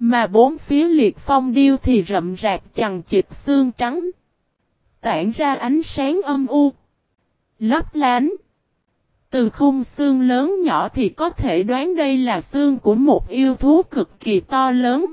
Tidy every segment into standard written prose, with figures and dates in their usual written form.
Mà bốn phía liệt phong điêu thì rậm rạp chằng chịt xương trắng, tản ra ánh sáng âm u, lấp lánh. Từ khung xương lớn nhỏ thì có thể đoán đây là xương của một yêu thú cực kỳ to lớn.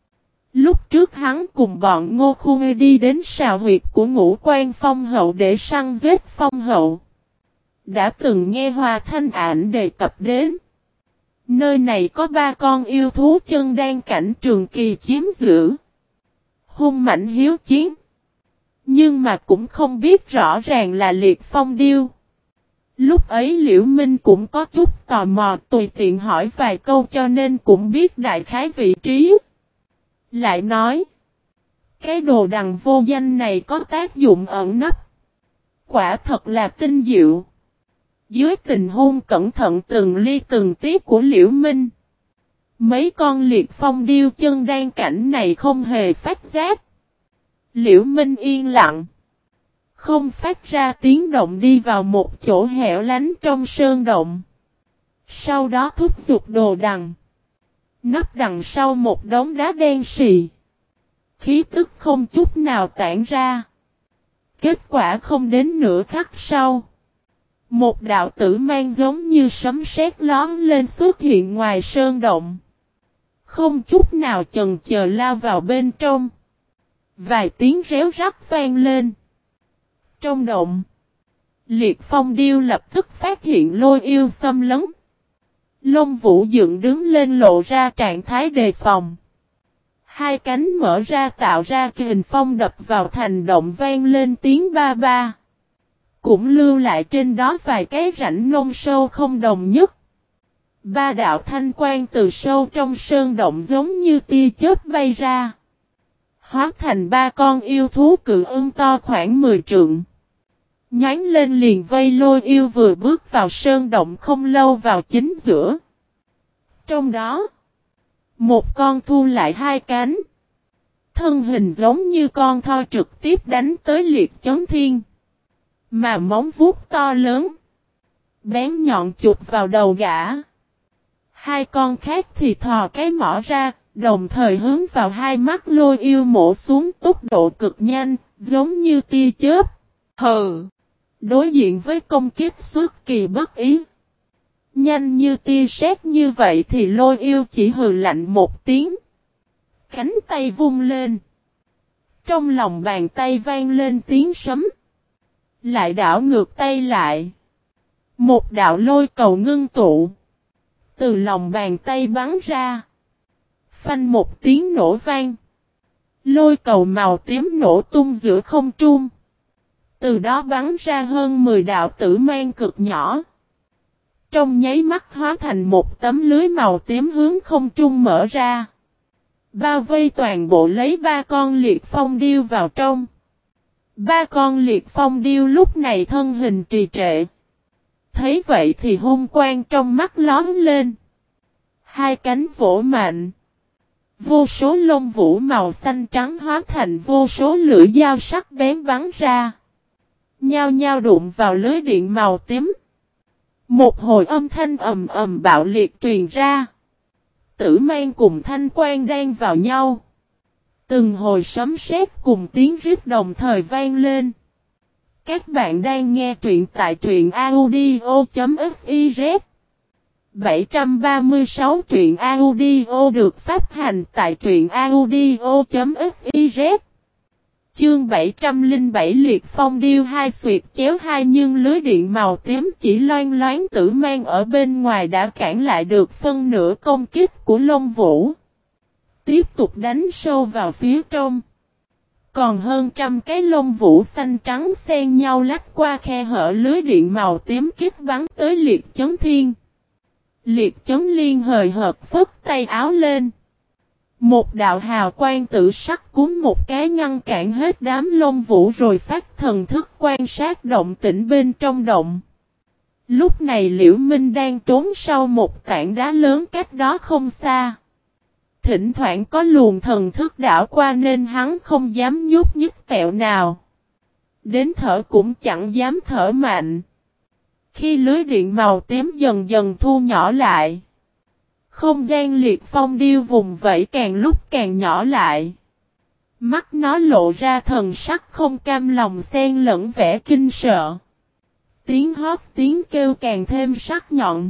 Lúc trước hắn cùng bọn Ngô Khu đi đến sào huyệt của Ngũ Quan Phong Hậu để săn giết Phong Hậu, đã từng nghe Hoa Thanh Ảnh đề cập đến. Nơi này có 3 con yêu thú chân đan cảnh trường kỳ chiếm giữ, hung mạnh hiếu chiến. Nhưng mà cũng không biết rõ ràng là liệt phong điêu. Lúc ấy Liễu Minh cũng có chút tò mò, tùy tiện hỏi vài câu cho nên cũng biết đại khái vị trí. Lại nói, cái đồ đằng vô danh này có tác dụng ẩn nấp, quả thật là tinh diệu. Dưới tình huống cẩn thận từng ly từng tí của Liễu Minh, mấy con liệt phong điêu chân đan cảnh này không hề phát giác. Liễu Minh yên lặng, không phát ra tiếng động đi vào một chỗ hẻo lánh trong sơn động. Sau đó thúc giục đồ đằng, nấp đằng sau một đống đá đen xì. Khí tức không chút nào tản ra. Kết quả không đến nửa khắc sau, một đạo tử mang giống như sấm sét lóe lên xuất hiện ngoài sơn động. Không chút nào chần chờ lao vào bên trong. Vài tiếng réo rắt vang lên. Trong động, liệt phong điêu lập tức phát hiện Lôi Yêu xâm lấn. Lông Vũ dựng đứng lên lộ ra trạng thái đề phòng. Hai cánh mở ra tạo ra kình phong đập vào thành động vang lên tiếng ba ba. Cũng lưu lại trên đó vài cái rãnh nông sâu không đồng nhất. 3 đạo thanh quang từ sâu trong sơn động giống như tia chớp bay ra, hóa thành 3 con yêu thú cự ưng to khoảng 10 trượng. Nhánh lên liền vây Lôi Yêu vừa bước vào sơn động không lâu vào chính giữa. Trong đó, một con thu lại 2 cánh, thân hình giống như con thoi trực tiếp đánh tới liệt chấn thiên. Mà móng vuốt to lớn, bén nhọn chụp vào đầu gã. 2 con khác thì thò cái mỏ ra, đồng thời hướng vào hai mắt Lôi Yêu mổ xuống tốc độ cực nhanh, giống như tia chớp. Hừ! Đối diện với công kích xuất kỳ bất ý, nhanh như tia sét như vậy thì Lôi Yêu chỉ hừ lạnh một tiếng. Cánh tay vung lên. Trong lòng bàn tay vang lên tiếng sấm. Lại đảo ngược tay lại. Một đạo lôi cầu ngưng tụ, từ lòng bàn tay bắn ra. Phanh một tiếng nổ vang. Lôi cầu màu tím nổ tung giữa không trung. Từ đó bắn ra hơn 10 đạo tử mang cực nhỏ. Trong nháy mắt hóa thành một tấm lưới màu tím hướng không trung mở ra. Bao vây toàn bộ lấy 3 con liệt phong điêu vào trong. 3 con liệt phong điêu lúc này thân hình trì trệ. Thấy vậy thì hung quang trong mắt lóm lên. 2 cánh vỗ mạnh. Vô số lông vũ màu xanh trắng hóa thành vô số lưỡi dao sắc bén bắn ra. Nhao nhao đụng vào lưới điện màu tím. Một hồi âm thanh ầm ầm bạo liệt truyền ra. Tử mang cùng thanh quang đan vào nhau. Từng hồi sấm sét cùng tiếng rít đồng thời vang lên. Các bạn đang nghe truyện tại truyện audio.fiz. 736 truyện audio được phát hành tại truyện audio.fiz. Chương 707 liệt phong điêu 2 xuyệt chéo 2 nhưng lưới điện màu tím chỉ loan loáng tử mang ở bên ngoài đã cản lại được phân nửa công kích của Long Vũ. Tiếp tục đánh sâu vào phía trong. Còn hơn trăm cái lông vũ xanh trắng xen nhau lách qua khe hở lưới điện màu tím kích bắn tới liệt chấn thiên. Liệt chấn liên hời hợt phất tay áo lên. Một đạo hào quang tự sắc cúm một cái ngăn cản hết đám lông vũ rồi phát thần thức quan sát động tĩnh bên trong động. Lúc này Liễu Minh đang trốn sau một tảng đá lớn cách đó không xa. Thỉnh thoảng có luồng thần thức đảo qua nên hắn không dám nhúc nhích tẹo nào. Đến thở cũng chẳng dám thở mạnh. Khi lưới điện màu tím dần dần thu nhỏ lại, Không gian liệt phong điêu vùng vẫy càng lúc càng nhỏ lại. Mắt nó lộ ra thần sắc không cam lòng xen lẫn vẻ kinh sợ. Tiếng hót tiếng kêu càng thêm sắc nhọn.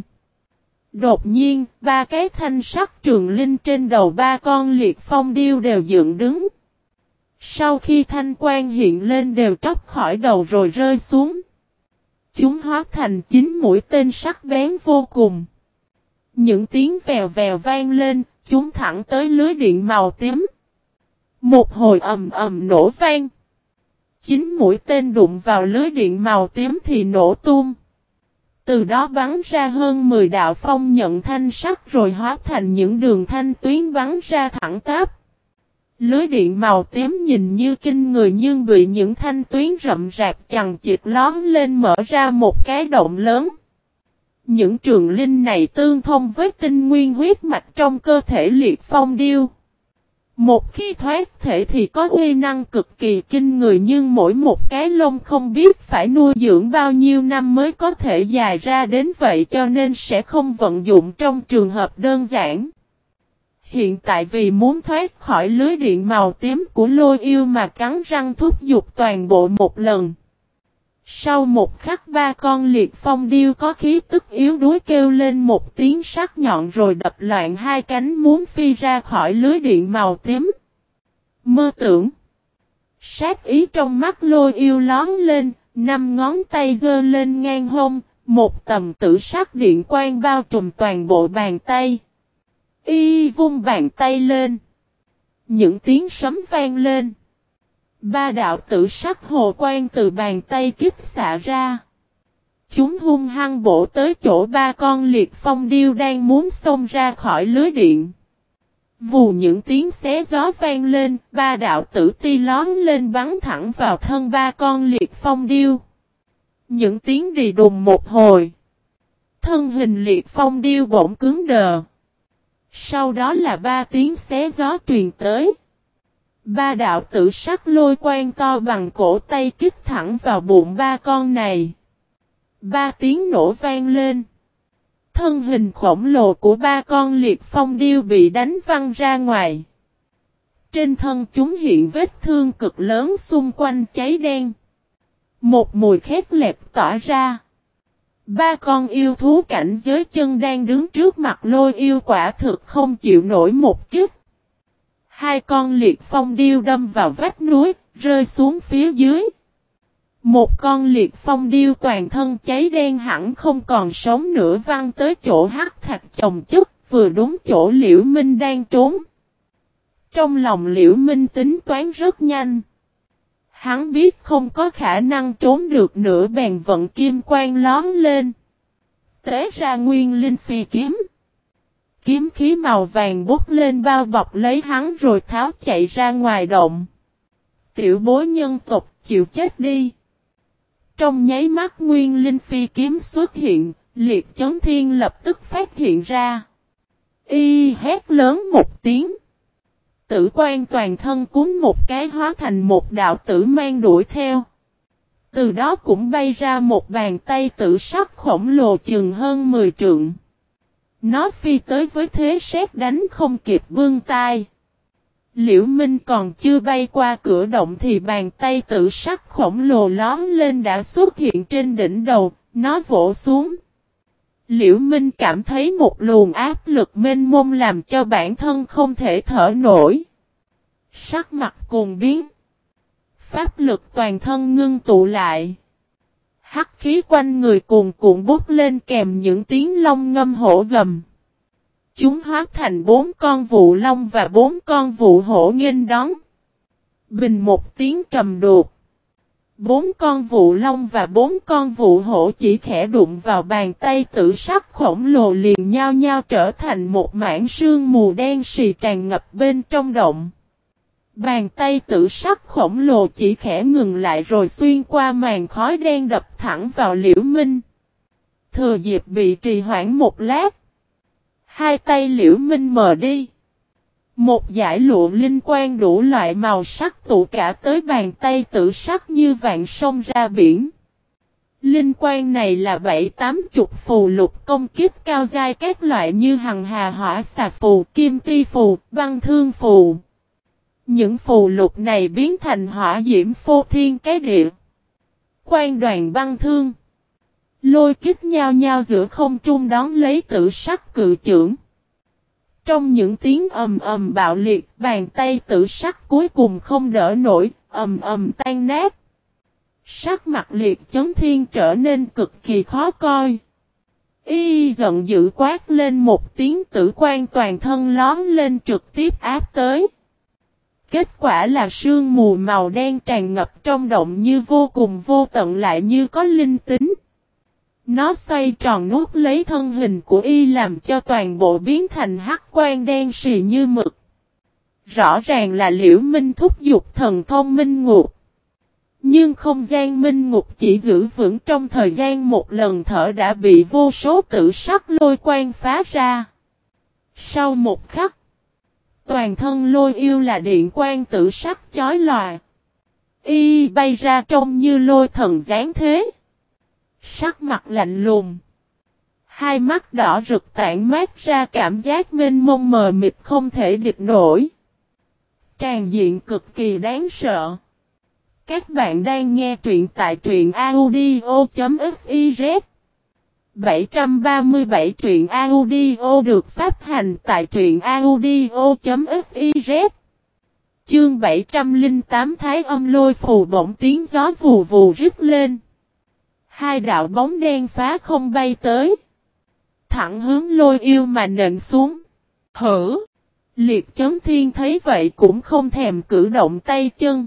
Đột nhiên, ba cái thanh sắc trường linh trên đầu ba con liệt phong điêu đều dựng đứng. Sau khi thanh quang hiện lên đều tróc khỏi đầu rồi rơi xuống. Chúng hóa thành 9 mũi tên sắc bén vô cùng. Những tiếng vèo vèo vang lên, chúng thẳng tới lưới điện màu tím. Một hồi ầm ầm nổ vang. 9 mũi tên đụng vào lưới điện màu tím thì nổ tung. Từ đó bắn ra hơn 10 đạo phong nhận thanh sắc rồi hóa thành những đường thanh tuyến bắn ra thẳng tắp. Lưới điện màu tím nhìn như kinh người nhưng bị những thanh tuyến rậm rạp chằng chịt lóm lên mở ra một cái động lớn. Những trường linh này tương thông với tinh nguyên huyết mạch trong cơ thể liệt phong điêu. Một khi thoát thể thì có uy năng cực kỳ kinh người nhưng mỗi một cái lông không biết phải nuôi dưỡng bao nhiêu năm mới có thể dài ra đến vậy cho nên sẽ không vận dụng trong trường hợp đơn giản. Hiện tại vì muốn thoát khỏi lưới điện màu tím của lôi yêu mà cắn răng thúc giục toàn bộ một lần. Sau một khắc ba con liệt phong điêu có khí tức yếu đuối kêu lên một tiếng sắc nhọn rồi đập loạn hai cánh muốn phi ra khỏi lưới điện màu tím. Mơ tưởng. Sát ý trong mắt lôi yêu lón lên, 5 ngón tay giơ lên ngang hông, một tầm tử sắc điện quang bao trùm toàn bộ bàn tay. Y vung bàn tay lên. Những tiếng sấm vang lên. Ba đạo tử sắc hồ quang từ bàn tay kích xạ ra. Chúng hung hăng bổ tới chỗ ba con liệt phong điêu đang muốn xông ra khỏi lưới điện. Vù những tiếng xé gió vang lên, ba đạo tử ti lón lên bắn thẳng vào thân ba con liệt phong điêu. Những tiếng đì đùng một hồi. Thân hình liệt phong điêu bỗng cứng đờ. Sau đó là 3 tiếng xé gió truyền tới. Ba đạo tử sắc lôi quang to bằng cổ tay kích thẳng vào bụng ba con này. 3 tiếng nổ vang lên. Thân hình khổng lồ của ba con liệt phong điêu bị đánh văng ra ngoài. Trên thân chúng hiện vết thương cực lớn xung quanh cháy đen. Một mùi khét lẹt tỏa ra. Ba con yêu thú cảnh giới chân đang đứng trước mặt lôi yêu quả thực không chịu nổi một kích. 2 con liệt phong điêu đâm vào vách núi, rơi xuống phía dưới. Một con liệt phong điêu toàn thân cháy đen hẳn không còn sống nữa văng tới chỗ hắc thạch chồng chất, vừa đúng chỗ Liễu Minh đang trốn. Trong lòng Liễu Minh tính toán rất nhanh. Hắn biết không có khả năng trốn được nữa bèn vận kim quang lón lên. Tế ra nguyên linh phi kiếm. Kiếm khí màu vàng bút lên bao bọc lấy hắn rồi tháo chạy ra ngoài động. Tiểu bối nhân tộc chịu chết đi. Trong nháy mắt nguyên linh phi kiếm xuất hiện, liệt chấn thiên lập tức phát hiện ra. Y hét lớn một tiếng. Tử quan toàn thân cuốn một cái hóa thành một đạo tử mang đuổi theo. Từ đó cũng bay ra một bàn tay tử sắc khổng lồ chừng hơn 10 trượng. Nó phi tới với thế sét đánh không kịp vươn tai. Liễu Minh còn chưa bay qua cửa động thì bàn tay tử sắc khổng lồ lóm lên đã xuất hiện trên đỉnh đầu, nó vỗ xuống. Liễu Minh cảm thấy một luồng áp lực mênh mông làm cho bản thân không thể thở nổi. Sắc mặt cuồng biến. Pháp lực toàn thân ngưng tụ lại. Hắc khí quanh người cuồn cuộn bút lên kèm những tiếng long ngâm hổ gầm. Chúng hóa thành 4 con vụ long và 4 con vụ hổ nghênh đón. Bình một tiếng trầm đột. 4 con vụ long và 4 con vụ hổ chỉ khẽ đụng vào bàn tay tử sắc khổng lồ liền nhao nhao trở thành một mảng sương mù đen sì tràn ngập bên trong động. Bàn tay tử sắc khổng lồ chỉ khẽ ngừng lại rồi xuyên qua màn khói đen đập thẳng vào Liễu Minh. Thừa dịp bị trì hoãn một lát. 2 tay Liễu Minh mờ đi. Một dải lụa linh quang đủ loại màu sắc tụ cả tới bàn tay tử sắc như vạn sông ra biển. Linh quan này là 7-80 phù lục công kích cao giai các loại như hằng hà hỏa xà phù, kim ti phù, băng thương phù. Những phù lục này biến thành hỏa diễm phô thiên cái địa. Quan đoàn băng thương. Lôi kích nhau nhau giữa không trung đón lấy tử sắc cự chưởng. Trong những tiếng ầm ầm bạo liệt, bàn tay tử sắc cuối cùng không đỡ nổi, ầm ầm tan nát. Sắc mặt Liệt Chấn Thiên trở nên cực kỳ khó coi. Y giận dữ quát lên một tiếng, tử quan toàn thân lóm lên trực tiếp áp tới. Kết quả là sương mù màu đen tràn ngập trong động như vô cùng vô tận lại như có linh tính. Nó xoay tròn nuốt lấy thân hình của Y làm cho toàn bộ biến thành hắc quan đen sì như mực. Rõ ràng là Liễu Minh thúc giục thần thông minh ngục. Nhưng không gian minh ngục chỉ giữ vững trong thời gian một lần thở đã bị vô số tử sắc lôi quang phá ra. Sau một khắc, toàn thân lôi yêu là điện quang tử sắc chói lòa. Y bay ra trông như lôi thần giáng thế. Sắc mặt lạnh lùng. Hai mắt đỏ rực tản mát ra cảm giác mênh mông mờ mịt không thể địch nổi. Tràn diện cực kỳ đáng sợ. Các bạn đang nghe truyện tại truyện audio.fiz 737 truyện audio được phát hành tại truyện audio.fiz Chương 708 Thái Âm Lôi Phù bỗng tiếng gió vù vù rít lên. Hai đạo bóng đen phá không bay tới. Thẳng hướng lôi yêu mà nện xuống. Hử! Liệt Chấn Thiên thấy vậy cũng không thèm cử động tay chân.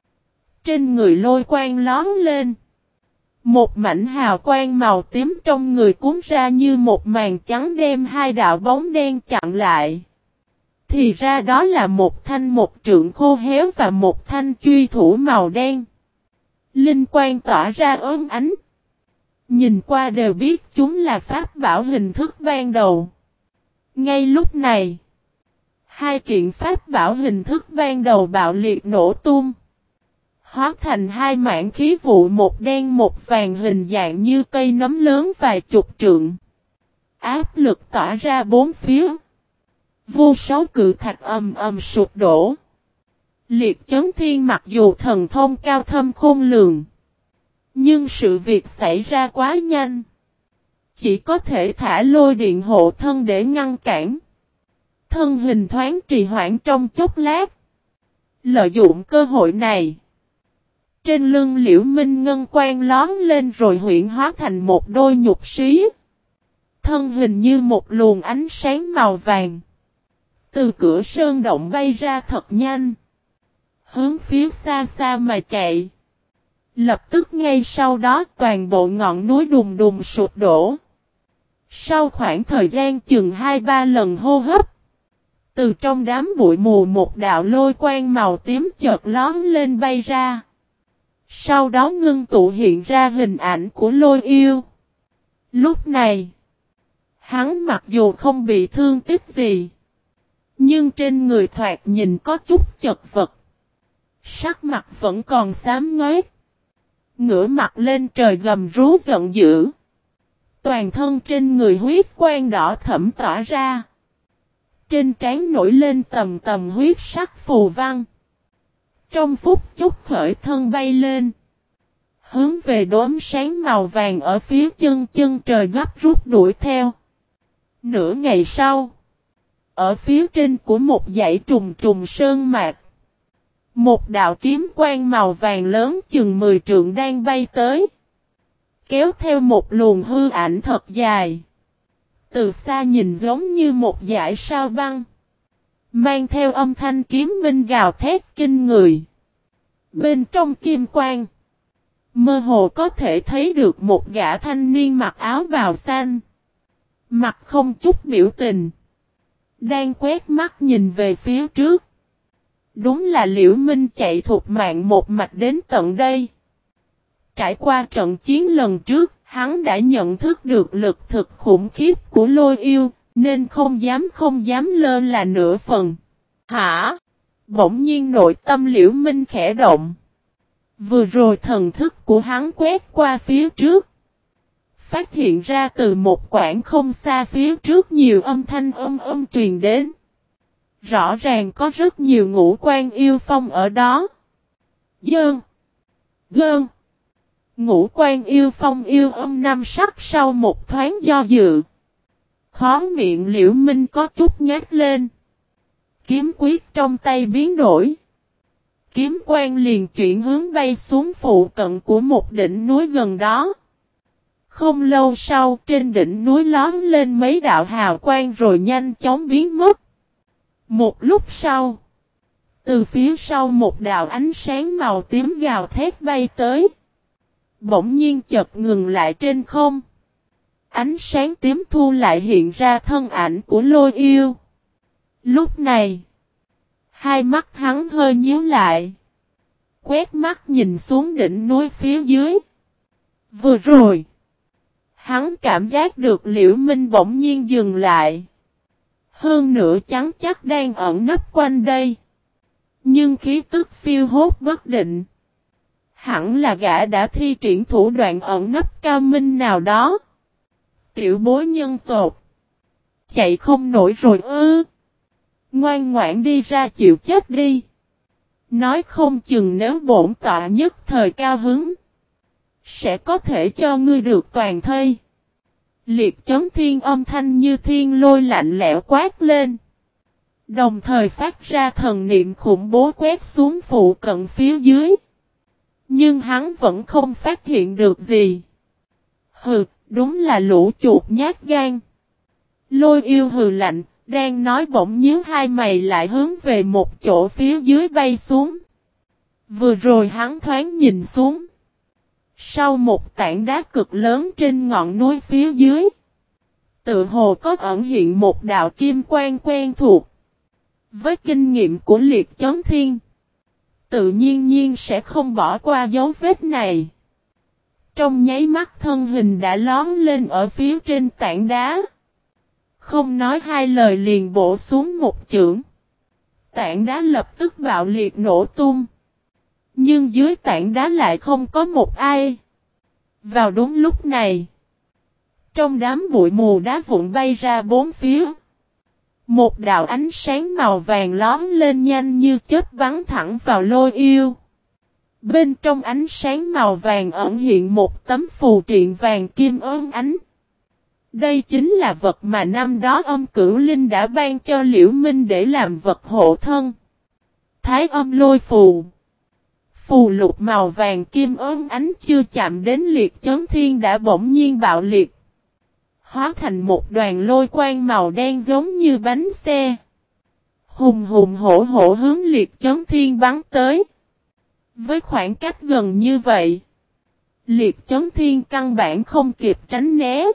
Trên người lôi quang lón lên. Một mảnh hào quang màu tím trong người cuốn ra như một màn trắng đem hai đạo bóng đen chặn lại. Thì ra đó là một thanh một trượng khô héo và một thanh truy thủ màu đen. Linh quang tỏa ra ốm ánh. Nhìn qua đều biết chúng là pháp bảo hình thức ban đầu. Ngay lúc này, hai kiện pháp bảo hình thức ban đầu bạo liệt nổ tung. Hóa thành hai mảng khí vụ một đen một vàng hình dạng như cây nấm lớn vài chục trượng. Áp lực tỏa ra bốn phía. Vô số cự thạch ầm ầm sụp đổ. Liệt Chấn Thiên mặc dù thần thông cao thâm khôn lường. Nhưng sự việc xảy ra quá nhanh. Chỉ có thể thả lôi điện hộ thân để ngăn cản. Thân hình thoáng trì hoãn trong chốc lát. Lợi dụng cơ hội này. Trên lưng Liễu Minh ngân quang lón lên rồi huyễn hóa thành một đôi nhục xí. Thân hình như một luồng ánh sáng màu vàng. Từ cửa sơn động bay ra thật nhanh. Hướng phía xa xa mà chạy. Lập tức ngay sau đó toàn bộ ngọn núi đùng đùng sụp đổ. Sau khoảng thời gian chừng 2-3 lần hô hấp. Từ trong đám bụi mù một đạo lôi quang màu tím chợt lón lên bay ra. Sau đó ngưng tụ hiện ra hình ảnh của lôi yêu. Lúc này, hắn mặc dù không bị thương tích gì. Nhưng trên người thoạt nhìn có chút chật vật. Sắc mặt vẫn còn xám ngoét. Ngửa mặt lên trời gầm rú giận dữ. Toàn thân trên người huyết quang đỏ thẫm tỏa ra. Trên trán nổi lên tầm tầm huyết sắc phù văn. Trong phút chốc khởi thân bay lên. Hướng về đốm sáng màu vàng ở phía chân trời gấp rút đuổi theo. Nửa ngày sau. Ở phía trên của một dãy trùng trùng sơn mạc. Một đạo kiếm quang màu vàng lớn chừng 10 trượng đang bay tới. Kéo theo một luồng hư ảnh thật dài. Từ xa nhìn giống như một dải sao băng. Mang theo âm thanh kiếm minh gào thét kinh người. Bên trong kim quang. Mơ hồ có thể thấy được một gã thanh niên mặc áo bào xanh. Mặt không chút biểu tình. Đang quét mắt nhìn về phía trước. Đúng là Liễu Minh chạy thục mạng một mạch đến tận đây. Trải qua trận chiến lần trước, hắn đã nhận thức được lực thực khủng khiếp của lôi yêu, nên không dám lơ là nửa phần. Hả? Bỗng nhiên nội tâm Liễu Minh khẽ động. Vừa rồi thần thức của hắn quét qua phía trước. Phát hiện ra từ một quãng không xa phía trước nhiều âm thanh truyền đến. Rõ ràng có rất nhiều ngũ quan yêu phong ở đó. Dơn. Gơn. Ngũ quan yêu phong yêu năm sắc sau một thoáng do dự. Khó miệng Liễu Minh có chút nhếch lên. Kiếm quyết trong tay biến đổi. Kiếm quang liền chuyển hướng bay xuống phụ cận của một đỉnh núi gần đó. Không lâu sau trên đỉnh núi lóm lên mấy đạo hào quang rồi nhanh chóng biến mất. Một lúc sau, từ phía sau một đạo ánh sáng màu tím gào thét bay tới. Bỗng nhiên chợt ngừng lại trên không. Ánh sáng tím thu lại hiện ra thân ảnh của Lôi Yêu. Lúc này, hai mắt hắn hơi nhíu lại. Quét mắt nhìn xuống đỉnh núi phía dưới. Vừa rồi, hắn cảm giác được Liễu Minh bỗng nhiên dừng lại. Hơn nữa chắn chắc đang ẩn nấp quanh đây. Nhưng khí tức phiêu hốt bất định. Hẳn là gã đã thi triển thủ đoạn ẩn nấp cao minh nào đó. Tiểu bối nhân tộc. Chạy không nổi rồi ư. Ngoan ngoãn đi ra chịu chết đi. Nói không chừng nếu bổn tọa nhất thời cao hứng. Sẽ có thể cho ngươi được toàn thây. Liệt chấn thiên âm thanh như thiên lôi lạnh lẽo quát lên. Đồng thời phát ra thần niệm khủng bố quét xuống phụ cận phía dưới. Nhưng hắn vẫn không phát hiện được gì. Hừ, đúng là lũ chuột nhát gan. Lôi Yêu hừ lạnh, đang nói bỗng nhíu hai mày lại hướng về một chỗ phía dưới bay xuống. Vừa rồi hắn thoáng nhìn xuống. Sau một tảng đá cực lớn trên ngọn núi phía dưới, tự hồ có ẩn hiện một đạo kim quang quen thuộc. Với kinh nghiệm của Liệt Chấn Thiên, tự nhiên sẽ không bỏ qua dấu vết này. Trong nháy mắt thân hình đã lóm lên ở phía trên tảng đá. Không nói hai lời liền bổ xuống một chưởng. Tảng đá lập tức bạo liệt nổ tung. Nhưng dưới tảng đá lại không có một ai. Vào đúng lúc này, trong đám bụi mù đá vụn bay ra bốn phía. Một đạo ánh sáng màu vàng lóm lên nhanh như chớp bắn thẳng vào Lôi Yêu. Bên trong ánh sáng màu vàng ẩn hiện một tấm phù triện vàng kim óng ánh. Đây chính là vật mà năm đó Âm Cửu Linh đã ban cho Liễu Minh để làm vật hộ thân. Thái Âm Lôi Phù. Phù lục màu vàng kim óng ánh chưa chạm đến Liệt Chấn Thiên đã bỗng nhiên bạo liệt. Hóa thành một đoàn lôi quang màu đen giống như bánh xe. Hùng hùng hổ hướng Liệt Chấn Thiên bắn tới. Với khoảng cách gần như vậy, Liệt Chấn Thiên căn bản không kịp tránh né.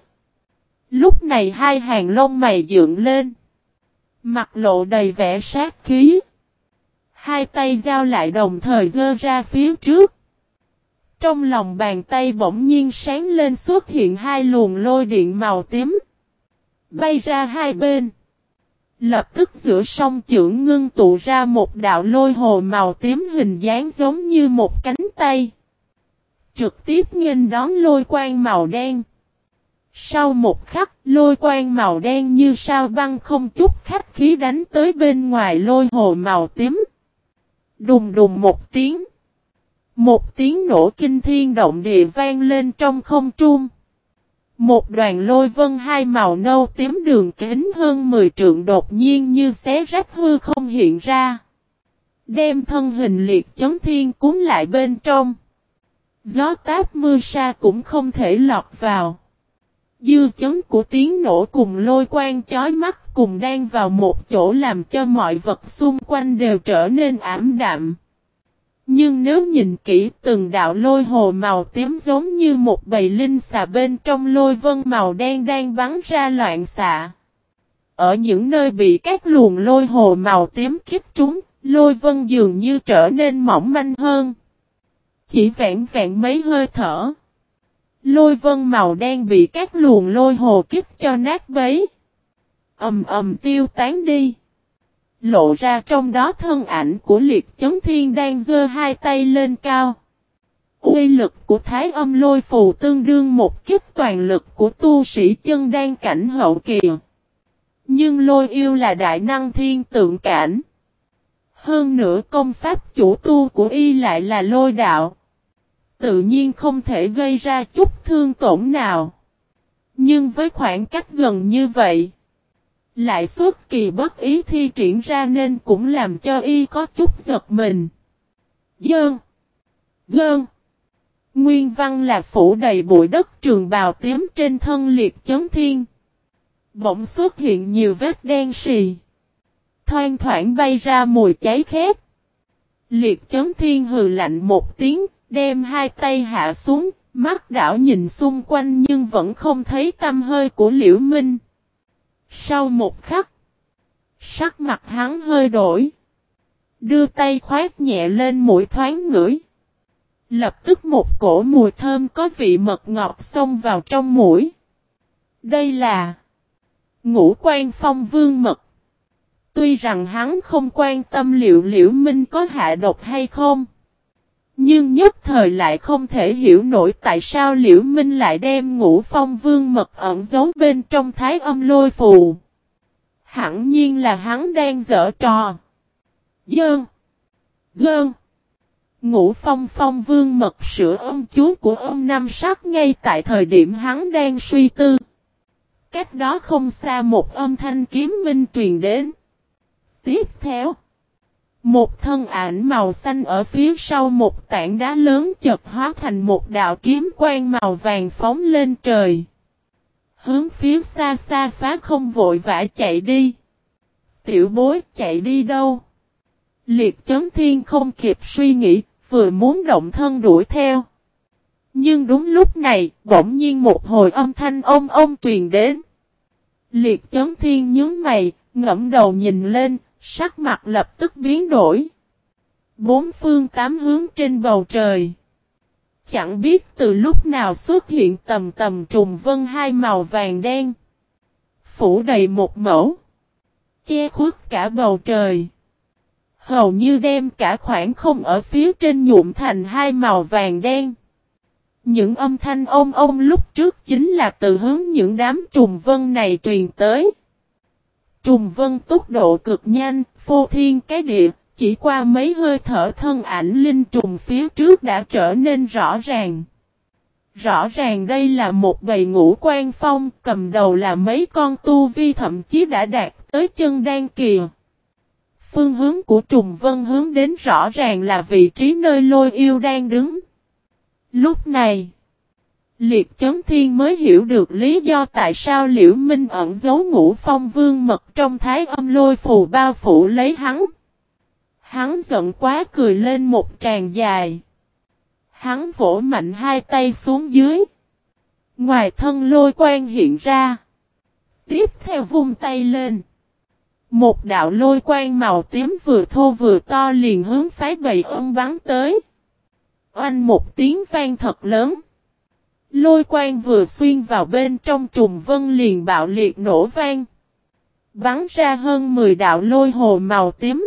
Lúc này hai hàng lông mày dựng lên. Mặt lộ đầy vẻ sát khí. Hai tay giao lại đồng thời giơ ra phía trước. Trong lòng bàn tay bỗng nhiên sáng lên xuất hiện hai luồng lôi điện màu tím. Bay ra hai bên. Lập tức giữa song chưởng ngưng tụ ra một đạo lôi hồ màu tím hình dáng giống như một cánh tay. Trực tiếp nghênh đón lôi quang màu đen. Sau một khắc, lôi quang màu đen như sao băng không chút khách khí đánh tới bên ngoài lôi hồ màu tím. Đùng đùng một tiếng. Một tiếng nổ kinh thiên động địa vang lên trong không trung. Một đoàn lôi vân hai màu nâu tím đường kính hơn 10 trượng đột nhiên như xé rách hư không hiện ra. Đem thân hình Liệt Chấn Thiên cuốn lại bên trong. Gió táp mưa sa cũng không thể lọt vào. Dư chấn của tiếng nổ cùng lôi quang chói mắt cùng đang vào một chỗ làm cho mọi vật xung quanh đều trở nên ảm đạm. Nhưng nếu nhìn kỹ từng đạo lôi hồ màu tím giống như một bầy linh xà bên trong lôi vân màu đen đang bắn ra loạn xạ. Ở những nơi bị các luồng lôi hồ màu tím kích trúng, lôi vân dường như trở nên mỏng manh hơn. Chỉ vẹn vẹn mấy hơi thở. Lôi vân màu đen bị các luồng lôi hồ kích cho nát bấy. Tiêu tán đi. Lộ ra trong đó thân ảnh của Liệt Chấn Thiên đang giơ hai tay lên cao. Uy lực của Thái Âm Lôi Phù tương đương một kích toàn lực của tu sĩ chân đan cảnh hậu kỳ. Nhưng lôi yêu là đại năng thiên tượng cảnh. Hơn nữa công pháp chủ tu của y lại là lôi đạo. Tự nhiên không thể gây ra chút thương tổn nào. Nhưng với khoảng cách gần như vậy, lại xuất kỳ bất ý thi triển ra nên cũng làm cho y có chút giật mình. Dơn. Gơn. Nguyên văn là phủ đầy bụi đất trường bào tím trên thân Liệt Chấn Thiên. Bỗng xuất hiện nhiều vết đen sì. Thoang thoảng bay ra mùi cháy khét. Liệt Chấn Thiên hừ lạnh một tiếng, đem hai tay hạ xuống, mắt đảo nhìn xung quanh nhưng vẫn không thấy tăm hơi của Liễu Minh. Sau một khắc, sắc mặt hắn hơi đổi. Đưa tay khoát nhẹ lên mũi thoáng ngửi. Lập tức một cổ mùi thơm có vị mật ngọt xông vào trong mũi. Đây là Ngũ Quan Phong Vương mật. Tuy rằng hắn không quan tâm liệu Liễu Minh có hạ độc hay không. Nhưng nhất thời lại không thể hiểu nổi tại sao Liễu Minh lại đem Ngũ Phong Vương mật ẩn giấu bên trong Thái Âm Lôi Phù. Hẳn nhiên là hắn đang giở trò. Dơn. Gơn. Ngũ Phong Vương mật sửa âm chú của ông Năm Sắc ngay tại thời điểm hắn đang suy tư. Cách đó không xa một âm thanh kiếm minh truyền đến. Tiếp theo, một thân ảnh màu xanh ở phía sau một tảng đá lớn chợt hóa thành một đạo kiếm quang màu vàng phóng lên trời. Hướng phía xa xa phá không vội vã chạy đi. Tiểu bối chạy đi đâu? Liệt Chấn Thiên không kịp suy nghĩ, vừa muốn động thân đuổi theo. Nhưng đúng lúc này, bỗng nhiên một hồi âm thanh ông truyền đến. Liệt Chấn Thiên nhướng mày, ngẫm đầu nhìn lên, sắc mặt lập tức biến đổi. Bốn phương tám hướng trên bầu trời. Chẳng biết từ lúc nào xuất hiện tầm tầm trùng vân hai màu vàng đen. Phủ đầy một mẫu. Che khuất cả bầu trời. Hầu như đem cả khoảng không ở phía trên nhuộm thành hai màu vàng đen. Những âm thanh ông lúc trước chính là từ hướng những đám trùng vân này truyền tới. Trùng vân tốc độ cực nhanh, phô thiên cái địa, chỉ qua mấy hơi thở thân ảnh linh trùng phía trước đã trở nên rõ ràng. Rõ ràng đây là một bầy Ngũ Quan Phong, cầm đầu là mấy con tu vi thậm chí đã đạt tới chân đan kỳ. Phương hướng của trùng vân hướng đến rõ ràng là vị trí nơi lôi yêu đang đứng. Lúc này, Liệt Chấn Thiên mới hiểu được lý do tại sao Liễu Minh ẩn giấu Ngũ Phong Vương mật trong Thái Âm Lôi Phù bao phủ lấy hắn. Hắn giận quá cười lên một tràng dài. Hắn vỗ mạnh hai tay xuống dưới. Ngoài thân lôi quang hiện ra. Tiếp theo vung tay lên. Một đạo lôi quang màu tím vừa thô vừa to liền hướng phái bầy ong bắn tới. Oanh một tiếng vang thật lớn. Lôi quang vừa xuyên vào bên trong trùng vân liền bạo liệt nổ vang. Bắn ra hơn 10 đạo lôi hồ màu tím.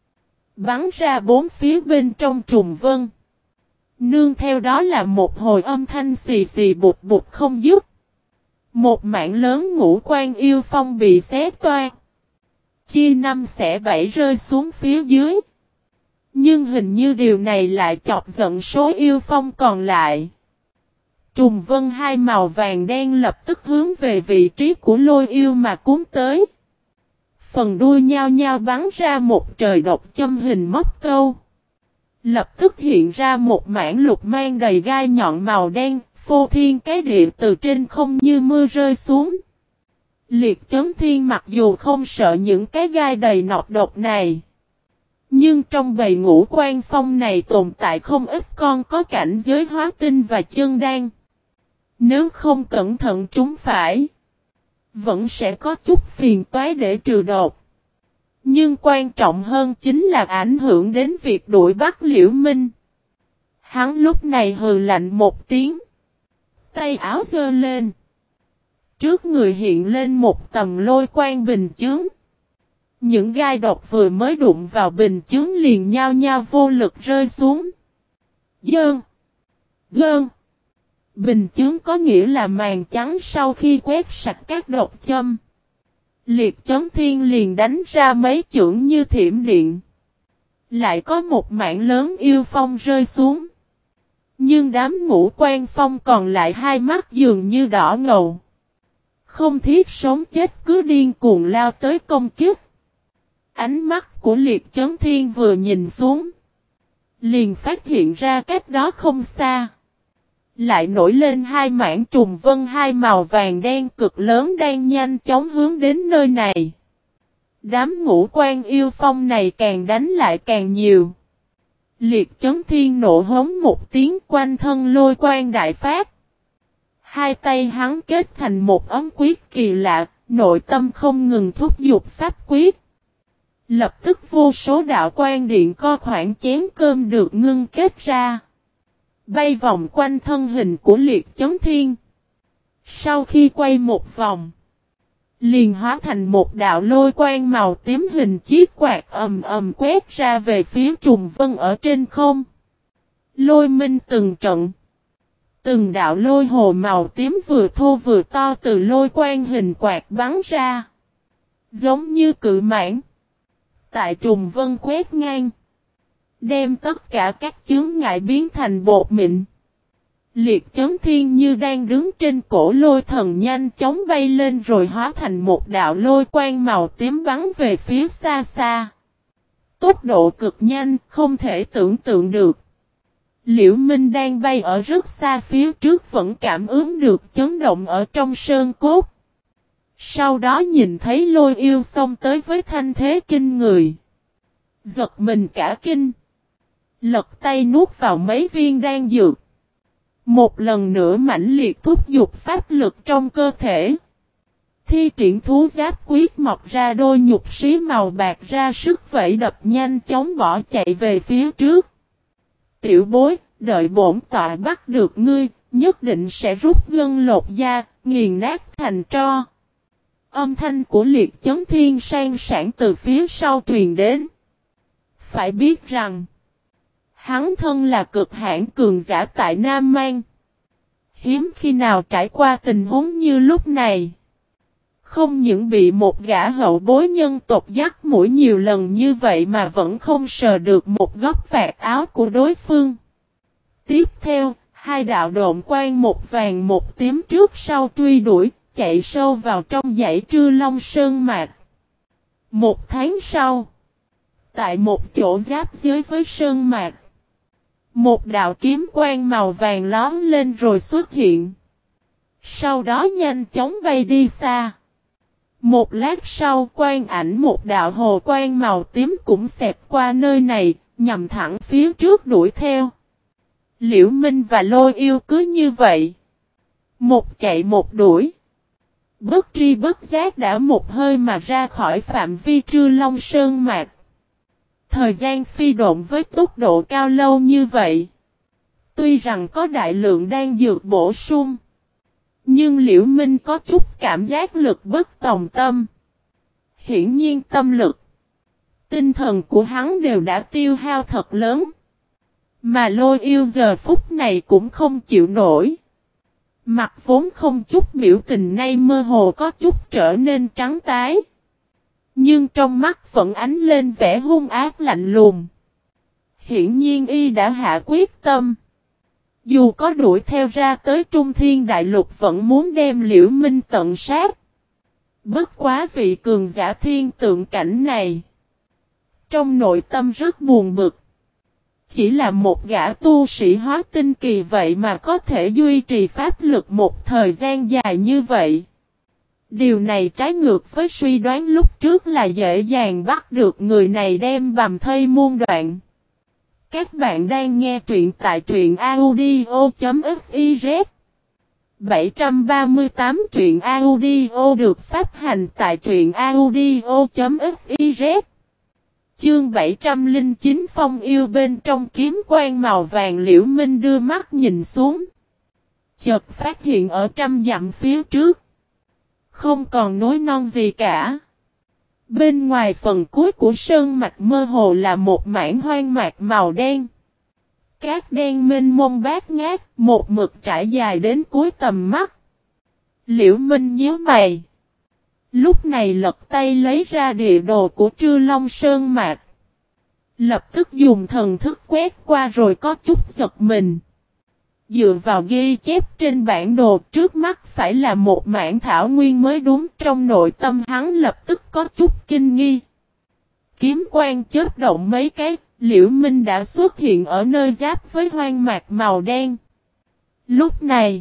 Bắn ra bốn phía bên trong trùng vân. Nương theo đó là một hồi âm thanh xì xì bụt bụt không dứt. Một mảng lớn ngũ quan yêu phong bị xé toan. Chia năm xẻ bảy rơi xuống phía dưới. Nhưng hình như điều này lại chọc giận số yêu phong còn lại. Trùng vân hai màu vàng đen lập tức hướng về vị trí của lôi yêu mà cuốn tới. Phần đuôi nhao nhao bắn ra một trời độc châm hình móc câu. Lập tức hiện ra một mảng lục mang đầy gai nhọn màu đen, phô thiên cái địa từ trên không như mưa rơi xuống. Liệt Chấn Thiên mặc dù không sợ những cái gai đầy nọc độc này. Nhưng trong bầy Ngũ Quan Phong này tồn tại không ít con có cảnh giới hóa tinh và chân đan. Nếu không cẩn thận trúng phải, vẫn sẽ có chút phiền toái để trừ độc. Nhưng quan trọng hơn chính là ảnh hưởng đến việc đuổi bắt Liễu Minh. Hắn lúc này hừ lạnh một tiếng. Tay áo giơ lên. Trước người hiện lên một tầm lôi quang bình chướng. Những gai độc vừa mới đụng vào bình chướng liền nhao nhao vô lực rơi xuống. Dơn. Gơn. Bình chướng có nghĩa là màn trắng sau khi quét sạch các độc châm. Liệt Chấn Thiên liền đánh ra mấy chưởng như thiểm điện. Lại có một mảng lớn yêu phong rơi xuống. Nhưng đám Ngũ Quan Phong còn lại hai mắt dường như đỏ ngầu. Không thiết sống chết cứ điên cuồng lao tới công kích. Ánh mắt của Liệt Chấn Thiên vừa nhìn xuống. Liền phát hiện ra cách đó không xa. Lại nổi lên hai mảng trùng vân hai màu vàng đen cực lớn đang nhanh chóng hướng đến nơi này. Đám Ngũ Quan yêu phong này càng đánh lại càng nhiều. Liệt Chấn Thiên nộ hống một tiếng, quanh thân lôi quang đại phát. Hai tay hắn kết thành một ấm quyết kỳ lạ, nội tâm không ngừng thúc giục pháp quyết. Lập tức vô số đạo quang điện co khoảng chén cơm được ngưng kết ra. Bay vòng quanh thân hình của Liệt Chấn Thiên. Sau khi quay một vòng, liền hóa thành một đạo lôi quang màu tím hình chiếc quạt ầm ầm quét ra về phía trùng vân ở trên không. Lôi minh từng trận. Từng đạo lôi hồ màu tím vừa thô vừa to từ lôi quang hình quạt bắn ra. Giống như cự mãng. Tại trùng vân quét ngang. Đem tất cả các chướng ngại biến thành bột mịn. Liệt Chấn Thiên như đang đứng trên cổ lôi thần nhanh chóng bay lên rồi hóa thành một đạo lôi quang màu tím bắn về phía xa xa. Tốc độ cực nhanh, không thể tưởng tượng được. Liễu Minh đang bay ở rất xa phía trước vẫn cảm ứng được chấn động ở trong sơn cốt. Sau đó nhìn thấy Lôi Yêu xông tới với thanh thế kinh người. Giật mình cả kinh. Lật tay nuốt vào mấy viên đan dược. Một lần nữa mãnh liệt thúc giục pháp lực trong cơ thể. Thi triển thú giáp quyết mọc ra đôi nhục xí màu bạc ra sức vẫy đập nhanh chóng bỏ chạy về phía trước. Tiểu bối, đợi bổn tọa bắt được ngươi, nhất định sẽ rút gân lột da, nghiền nát thành tro. Âm thanh của Liệt Chấn Thiên sang sảng từ phía sau truyền đến. Phải biết rằng, hắn thân là cực hãn cường giả tại Nam Mang. Hiếm khi nào trải qua tình huống như lúc này. Không những bị một gã hậu bối nhân tộc dắt mũi nhiều lần như vậy mà vẫn không sờ được một góc vạt áo của đối phương. Tiếp theo, hai đạo độn quang một vàng một tím trước sau truy đuổi, chạy sâu vào trong dãy Trư Long Sơn Mạc. Một tháng sau, tại một chỗ giáp giới với Sơn Mạc, một đạo kiếm quang màu vàng lóe lên rồi xuất hiện. Sau đó nhanh chóng bay đi xa. Một lát sau quang ảnh một đạo hồ quang màu tím cũng xẹt qua nơi này, nhằm thẳng phía trước đuổi theo. Liễu Minh và Lôi Yêu cứ như vậy. Một chạy một đuổi. Bất tri bất giác đã một hơi mà ra khỏi phạm vi Trư Long Sơn Mạc. Thời gian phi độn với tốc độ cao lâu như vậy. Tuy rằng có đại lượng đan dược bổ sung. Nhưng Liễu Minh có chút cảm giác lực bất tòng tâm. Hiển nhiên tâm lực, tinh thần của hắn đều đã tiêu hao thật lớn. Mà Lôi Yêu giờ phút này cũng không chịu nổi. Mặt vốn không chút biểu tình nay mơ hồ có chút trở nên trắng tái. Nhưng trong mắt vẫn ánh lên vẻ hung ác lạnh lùng. Hiển nhiên y đã hạ quyết tâm. Dù có đuổi theo ra tới Trung Thiên Đại Lục vẫn muốn đem Liễu Minh tận sát. Bất quá vị cường giả thiên tượng cảnh này. Trong nội tâm rất buồn bực. Chỉ là một gã tu sĩ hóa tinh kỳ vậy mà có thể duy trì pháp lực một thời gian dài như vậy. Điều này trái ngược với suy đoán lúc trước là dễ dàng bắt được người này đem bầm thây muôn đoạn. Các bạn đang nghe truyện tại truyện audio.fiz 738 truyện audio được phát hành tại truyện audio.fiz. Chương 709 Phong Yêu bên trong kiếm quang màu vàng. Liễu Minh đưa mắt nhìn xuống. Chợt phát hiện ở trăm dặm phía trước. Không còn núi non gì cả. Bên ngoài phần cuối của sơn mạch mơ hồ là một mảng hoang mạc màu đen. Cát đen mênh mông bát ngát, một mực trải dài đến cuối tầm mắt. Liễu Minh nhíu mày. Lúc này lật tay lấy ra địa đồ của Trư Long Sơn Mạc. Lập tức dùng thần thức quét qua rồi có chút giật mình. Dựa vào ghi chép trên bản đồ trước mắt phải là một mảng thảo nguyên mới đúng, trong nội tâm hắn lập tức có chút kinh nghi. Kiếm quang chớp động mấy cái, Liễu Minh đã xuất hiện ở nơi giáp với hoang mạc màu đen. Lúc này,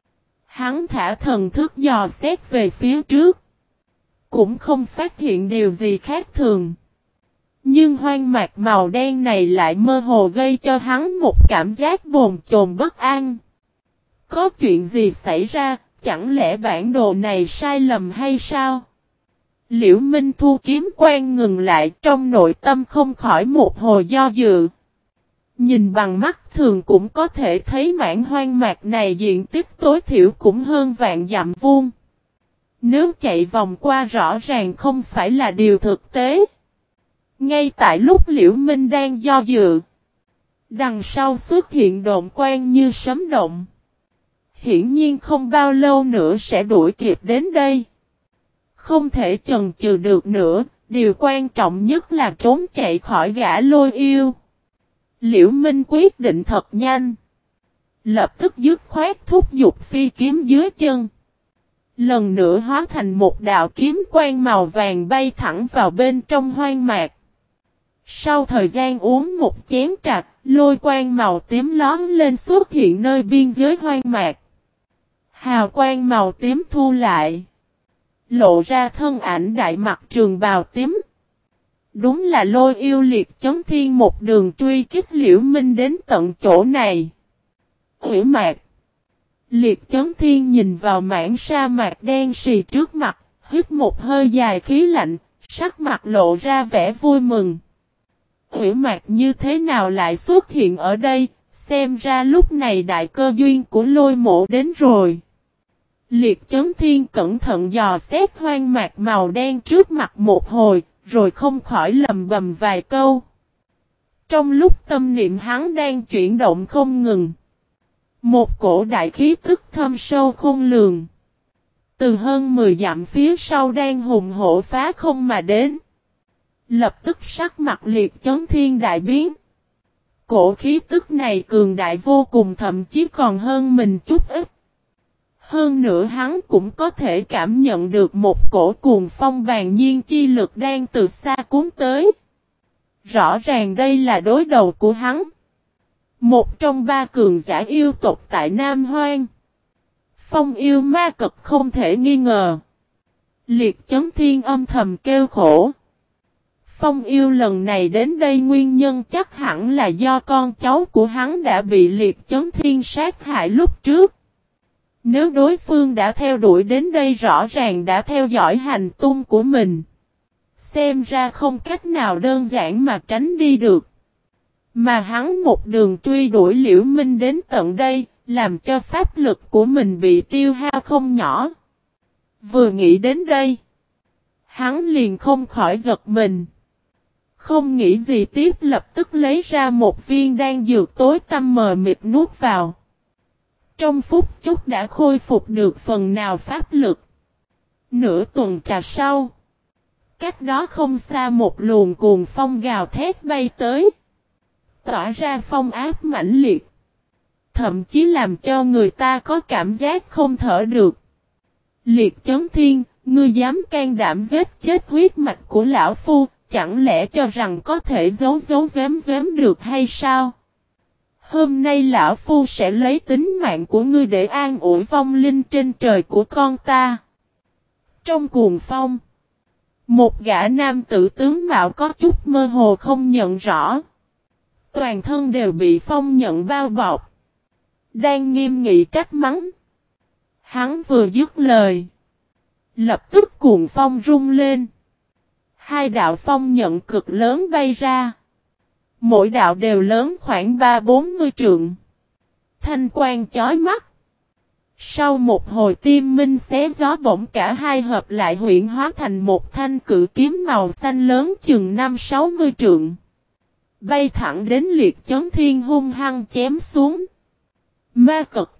hắn thả thần thức dò xét về phía trước. Cũng không phát hiện điều gì khác thường. Nhưng hoang mạc màu đen này lại mơ hồ gây cho hắn một cảm giác bồn chồn bất an. Có chuyện gì xảy ra, chẳng lẽ bản đồ này sai lầm hay sao? Liễu Minh thu kiếm quang ngừng lại, trong nội tâm không khỏi một hồi do dự. Nhìn bằng mắt thường cũng có thể thấy mảng hoang mạc này diện tích tối thiểu cũng hơn vạn dặm vuông. Nếu chạy vòng qua rõ ràng không phải là điều thực tế. Ngay tại lúc Liễu Minh đang do dự, đằng sau xuất hiện độn quang như sấm động. Hiển nhiên không bao lâu nữa sẽ đuổi kịp đến đây. Không thể chần chừ được nữa, điều quan trọng nhất là trốn chạy khỏi gã Lôi Yêu. Liễu Minh quyết định thật nhanh. Lập tức dứt khoát thúc giục phi kiếm dưới chân. Lần nữa hóa thành một đạo kiếm quang màu vàng bay thẳng vào bên trong hoang mạc. Sau thời gian uống một chén trà, lôi quang màu tím lóm lên xuất hiện nơi biên giới hoang mạc. Hào quang màu tím thu lại. Lộ ra thân ảnh đại mặt trường bào tím. Đúng là Lôi Yêu Liệt Chấn Thiên một đường truy kích Liễu Minh đến tận chỗ này. Ủy mạc. Liệt Chấn Thiên nhìn vào mảng sa mạc đen sì trước mặt, hít một hơi dài khí lạnh, sắc mặt lộ ra vẻ vui mừng. Ủy mạc như thế nào lại xuất hiện ở đây, xem ra lúc này đại cơ duyên của Lôi Mộ đến rồi. Liệt Chấn Thiên cẩn thận dò xét hoang mạc màu đen trước mặt một hồi, rồi không khỏi lầm bầm vài câu. Trong lúc tâm niệm hắn đang chuyển động không ngừng, một cổ đại khí tức thâm sâu khôn lường, từ hơn 10 dặm phía sau đang hùng hổ phá không mà đến. Lập tức sắc mặt Liệt Chấn Thiên đại biến. Cổ khí tức này cường đại vô cùng, thậm chí còn hơn mình chút ít. Hơn nữa hắn cũng có thể cảm nhận được một cổ cuồng phong bàng nhiên chi lực đang từ xa cuốn tới. Rõ ràng đây là đối đầu của hắn. Một trong 3 cường giả yêu tộc tại Nam Hoang. Phong yêu ma cực không thể nghi ngờ. Liệt Chấn Thiên âm thầm kêu khổ. Phong yêu lần này đến đây nguyên nhân chắc hẳn là do con cháu của hắn đã bị Liệt Chấn Thiên sát hại lúc trước. Nếu đối phương đã theo đuổi đến đây rõ ràng đã theo dõi hành tung của mình. Xem ra không cách nào đơn giản mà tránh đi được. Mà hắn một đường truy đuổi Liễu Minh đến tận đây, làm cho pháp lực của mình bị tiêu hao không nhỏ. Vừa nghĩ đến đây, hắn liền không khỏi giật mình. Không nghĩ gì tiếp, lập tức lấy ra một viên đan dược tối tăm mờ mịt nuốt vào. Trong phút chốc đã khôi phục được phần nào pháp lực. Nửa tuần trà sau, cách đó không xa một luồng cuồng phong gào thét bay tới. Tỏa ra phong áp mãnh liệt. Thậm chí làm cho người ta có cảm giác không thở được. Liệt Chấn Thiên, ngươi dám can đảm giết chết huyết mạch của lão phu, chẳng lẽ cho rằng có thể giấu giếm được hay sao? Hôm nay lão phu sẽ lấy tính mạng của ngươi để an ủi vong linh trên trời của con ta. Trong cuồng phong, một gã nam tử tướng mạo có chút mơ hồ không nhận rõ. Toàn thân đều bị phong nhận bao bọc. Đang nghiêm nghị trách mắng. Hắn vừa dứt lời, lập tức cuồng phong rung lên. 2 đạo phong nhận cực lớn bay ra. Mỗi đạo đều lớn khoảng 30-40 trượng. Thanh quang chói mắt. Sau một hồi tim minh xé gió bỗng cả hai hợp lại huyễn hóa thành một thanh cự kiếm màu xanh lớn chừng 5-60 trượng. Bay thẳng đến Liệt Chấn Thiên hung hăng chém xuống. Ma Cực.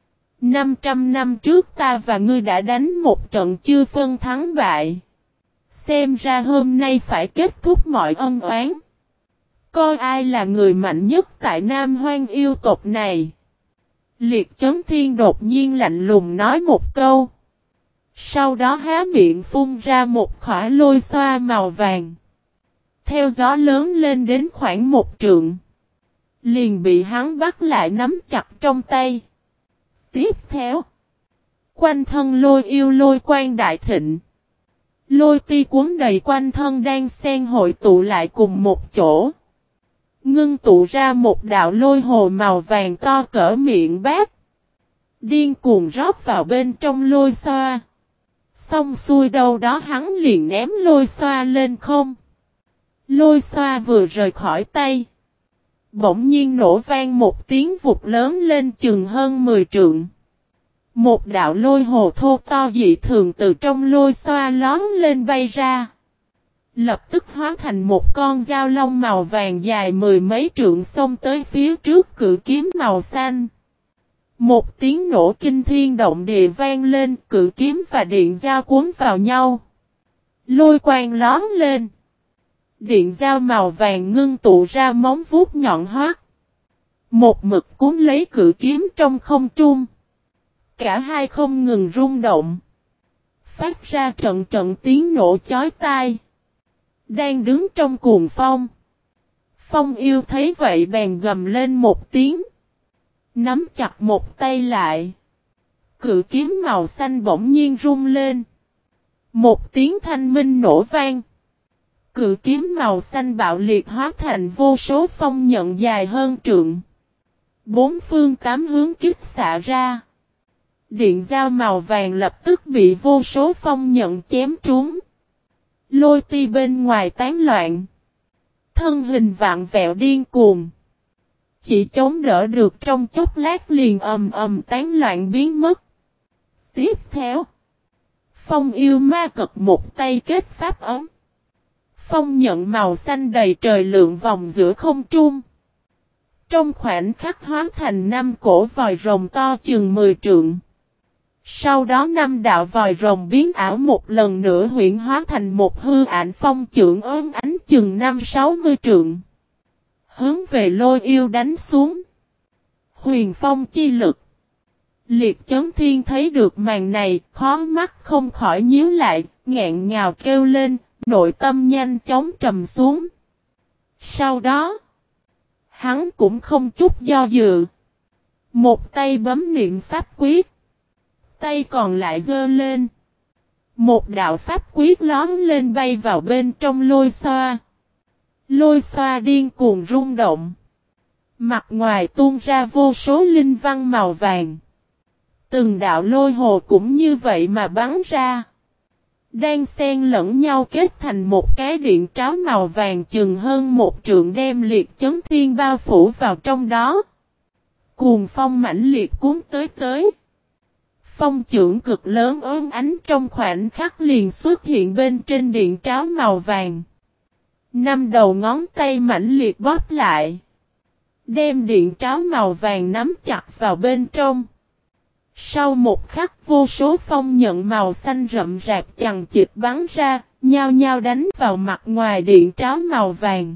500 năm trước ta và ngươi đã đánh một trận chưa phân thắng bại. Xem ra hôm nay phải kết thúc mọi ân oán. Coi ai là người mạnh nhất tại Nam Hoang yêu tộc này. Liệt Chấn Thiên đột nhiên lạnh lùng nói một câu. Sau đó há miệng phun ra một khỏa lôi xoa màu vàng. Theo gió lớn lên đến khoảng 1 trượng. Liền bị hắn bắt lại nắm chặt trong tay. Tiếp theo. Quanh thân lôi yêu lôi quang đại thịnh. Lôi ti cuốn đầy quanh thân đang xen hội tụ lại cùng một chỗ. Ngưng tụ ra một đạo lôi hồ màu vàng to cỡ miệng bát. Điên cuồng rót vào bên trong lôi xoa. Xong xuôi đâu đó hắn liền ném lôi xoa lên không. Lôi xoa vừa rời khỏi tay. Bỗng nhiên nổ vang một tiếng vụt lớn lên chừng hơn 10 trượng. Một đạo lôi hồ thô to dị thường từ trong lôi xoa lón lên bay ra. Lập tức hóa thành một con dao long màu vàng dài 10 mấy trượng xông tới phía trước cự kiếm màu xanh. Một tiếng nổ kinh thiên động địa vang lên, cự kiếm và điện dao cuốn vào nhau. Lôi quang lón lên. Điện dao màu vàng ngưng tụ ra móng vuốt nhọn hoắt. Một mực cuốn lấy cự kiếm trong không trung. Cả hai không ngừng rung động. Phát ra trận trận tiếng nổ chói tai. Đang đứng trong cuồng phong. Phong yêu thấy vậy bèn gầm lên một tiếng. Nắm chặt một tay lại. Cự kiếm màu xanh bỗng nhiên rung lên. Một tiếng thanh minh nổ vang. Cự kiếm màu xanh bạo liệt hóa thành vô số phong nhận dài hơn trượng. 4 phương 8 hướng kích xạ ra. Điện dao màu vàng lập tức bị vô số phong nhận chém trúng. Lôi ti bên ngoài tán loạn. Thân hình vặn vẹo điên cuồng. Chỉ chống đỡ được trong chốc lát liền ầm ầm tán loạn biến mất. Tiếp theo. Phong yêu ma cực một tay kết pháp ấm. Phong nhận màu xanh đầy trời lượn vòng giữa không trung. Trong khoảnh khắc hóa thành 5 cổ vòi rồng to chừng 10 trượng. Sau đó 5 đạo vòi rồng biến ảo một lần nữa huyễn hóa thành một hư ảnh phong chưởng ốm ánh chừng 5-60 trượng. Hướng về lôi yêu đánh xuống. Huyền phong chi lực. Liệt Chấn Thiên thấy được màn này, khó mắt không khỏi nhíu lại, nghẹn ngào kêu lên, nội tâm nhanh chóng trầm xuống. Sau đó, hắn cũng không chút do dự. Một tay bấm niệm pháp quyết. Tay còn lại giơ lên. Một đạo pháp quyết lón lên bay vào bên trong lôi xoa. Lôi xoa điên cuồng rung động. Mặt ngoài tuôn ra vô số linh văn màu vàng. Từng đạo lôi hồ cũng như vậy mà bắn ra. Đang xen lẫn nhau kết thành một cái điện tráo màu vàng chừng hơn 1 trượng đem Liệt Chấn Thiên bao phủ vào trong đó. Cuồng phong mãnh liệt cuốn tới. Phong chưởng cực lớn ốm ánh trong khoảnh khắc liền xuất hiện bên trên điện tráo màu vàng. 5 đầu ngón tay mãnh liệt bóp lại. Đem điện tráo màu vàng nắm chặt vào bên trong. Sau một khắc vô số phong nhận màu xanh rậm rạp chằng chịt bắn ra, nhao nhao đánh vào mặt ngoài điện tráo màu vàng.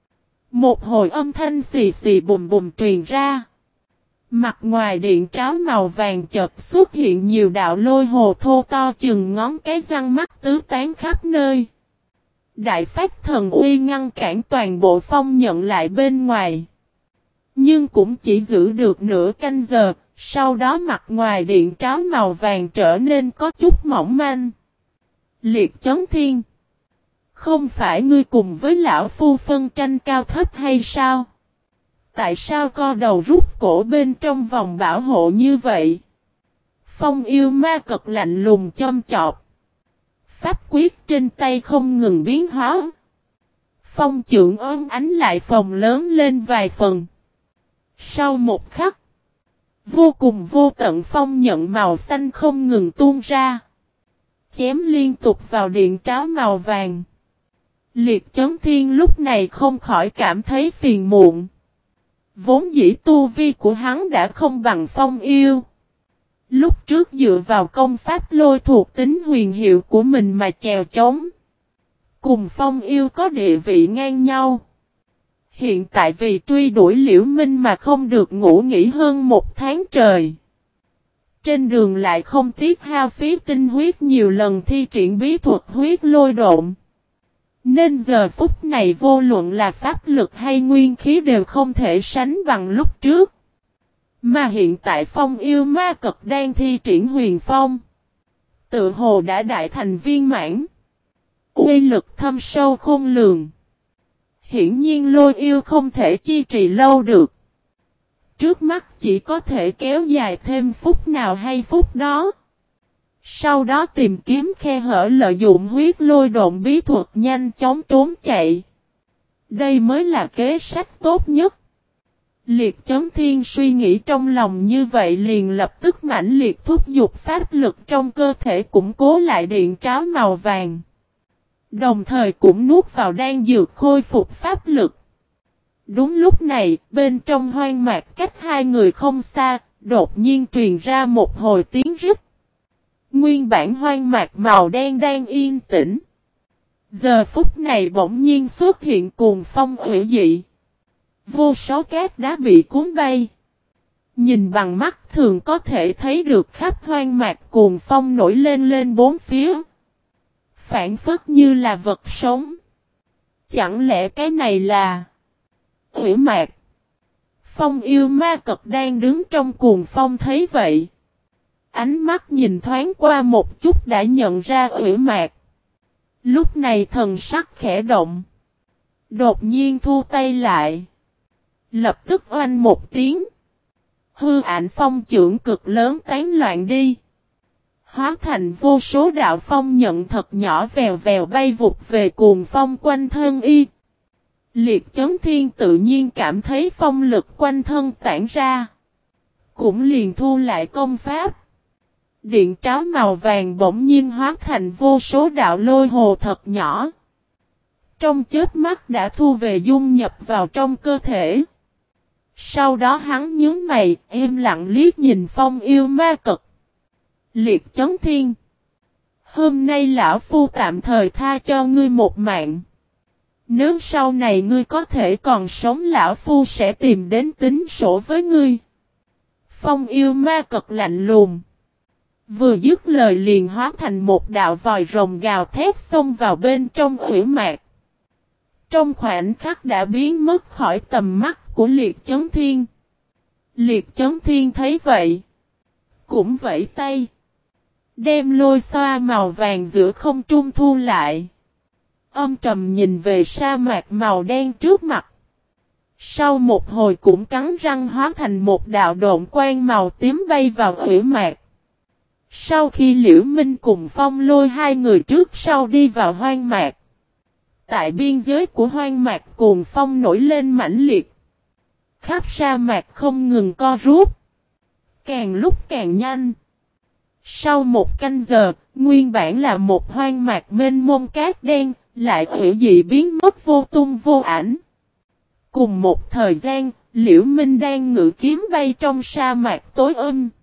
Một hồi âm thanh xì xì bùm bùm truyền ra. Mặt ngoài điện tráo màu vàng chợt xuất hiện nhiều đạo lôi hồ thô to chừng ngón cái răng mắt tứ tán khắp nơi. Đại phát thần uy ngăn cản toàn bộ phong nhận lại bên ngoài. Nhưng cũng chỉ giữ được nửa canh giờ, sau đó mặt ngoài điện tráo màu vàng trở nên có chút mỏng manh. Liệt Chấn Thiên. Không phải ngươi cùng với lão phu phân tranh cao thấp hay sao? Tại sao co đầu rút cổ bên trong vòng bảo hộ như vậy? Phong yêu ma cực lạnh lùng châm chọc. Pháp quyết trên tay không ngừng biến hóa. Phong chưởng ốm ánh lại phồng lớn lên vài phần. Sau một khắc, vô cùng vô tận phong nhận màu xanh không ngừng tuôn ra. Chém liên tục vào điện tráo màu vàng. Liệt Chấn Thiên lúc này không khỏi cảm thấy phiền muộn. Vốn dĩ tu vi của hắn đã không bằng Phong Yêu. Lúc trước dựa vào công pháp lôi thuộc tính huyền hiệu của mình mà chèo chống. Cùng Phong Yêu có địa vị ngang nhau. Hiện tại vì truy đuổi Liễu Minh mà không được ngủ nghỉ hơn 1 tháng trời. Trên đường lại không tiếc hao phí tinh huyết nhiều lần thi triển bí thuật huyết lôi độn. Nên giờ phút này vô luận là pháp lực hay nguyên khí đều không thể sánh bằng lúc trước. Mà hiện tại Phong Yêu Ma Cật đang thi triển huyền phong. Tự hồ đã đại thành viên mãn. Uy lực thâm sâu khôn lường. Hiển nhiên Lôi Yêu không thể chi trì lâu được. Trước mắt chỉ có thể kéo dài thêm phút nào hay phút đó. Sau đó tìm kiếm khe hở lợi dụng huyết lôi độn bí thuật nhanh chóng trốn chạy. Đây mới là kế sách tốt nhất. Liệt Chấn Thiên suy nghĩ trong lòng như vậy liền lập tức mãnh liệt thúc giục pháp lực trong cơ thể củng cố lại điện tráo màu vàng. Đồng thời cũng nuốt vào đan dược khôi phục pháp lực. Đúng lúc này, bên trong hoang mạc cách hai người không xa, đột nhiên truyền ra một hồi tiếng rít. Nguyên bản hoang mạc màu đen đang yên tĩnh. Giờ phút này bỗng nhiên xuất hiện cuồng phong hủy dị. Vô số cát đá bị cuốn bay. Nhìn bằng mắt thường có thể thấy được khắp hoang mạc cuồng phong nổi lên bốn phía. Phản phất như là vật sống. Chẳng lẽ cái này là hủy mạc? Phong Yêu Ma Cật đang đứng trong cuồng phong thấy vậy. Ánh mắt nhìn thoáng qua một chút đã nhận ra hủy mạc. Lúc này thần sắc khẽ động. Đột nhiên thu tay lại. Lập tức oanh một tiếng. Hư ảnh phong chưởng cực lớn tán loạn đi. Hóa thành vô số đạo phong nhận thật nhỏ vèo vèo bay vụt về cuồng phong quanh thân y. Liệt Chấn Thiên tự nhiên cảm thấy phong lực quanh thân tản ra. Cũng liền thu lại công pháp. Điện tráo màu vàng bỗng nhiên hóa thành vô số đạo lôi hồ thật nhỏ. Trong chớp mắt đã thu về dung nhập vào trong cơ thể. Sau đó hắn nhướng mày, im lặng liếc nhìn Phong Yêu Ma Cật. Liệt Chấn Thiên. Hôm nay lão phu tạm thời tha cho ngươi một mạng. Nếu sau này ngươi có thể còn sống lão phu sẽ tìm đến tính sổ với ngươi. Phong Yêu Ma Cật lạnh lùng. Vừa dứt lời liền hóa thành một đạo vòi rồng gào thét xông vào bên trong hủy mạc. Trong khoảnh khắc đã biến mất khỏi tầm mắt của Liệt Chấn Thiên. Liệt Chấn Thiên thấy vậy. Cũng vẫy tay. Đem lôi xoa màu vàng giữa không trung thu lại. Âm trầm nhìn về sa mạc màu đen trước mặt. Sau một hồi cũng cắn răng hóa thành một đạo độn quang màu tím bay vào hủy mạc. Sau khi Liễu Minh cùng Phong Lôi hai người trước sau đi vào hoang mạc. Tại biên giới của hoang mạc cuồng phong nổi lên mãnh liệt. Khắp sa mạc không ngừng co rút. Càng lúc càng nhanh. Sau một canh giờ, nguyên bản là một hoang mạc mênh mông cát đen, lại hủy dị biến mất vô tung vô ảnh. Cùng một thời gian, Liễu Minh đang ngự kiếm bay trong sa mạc tối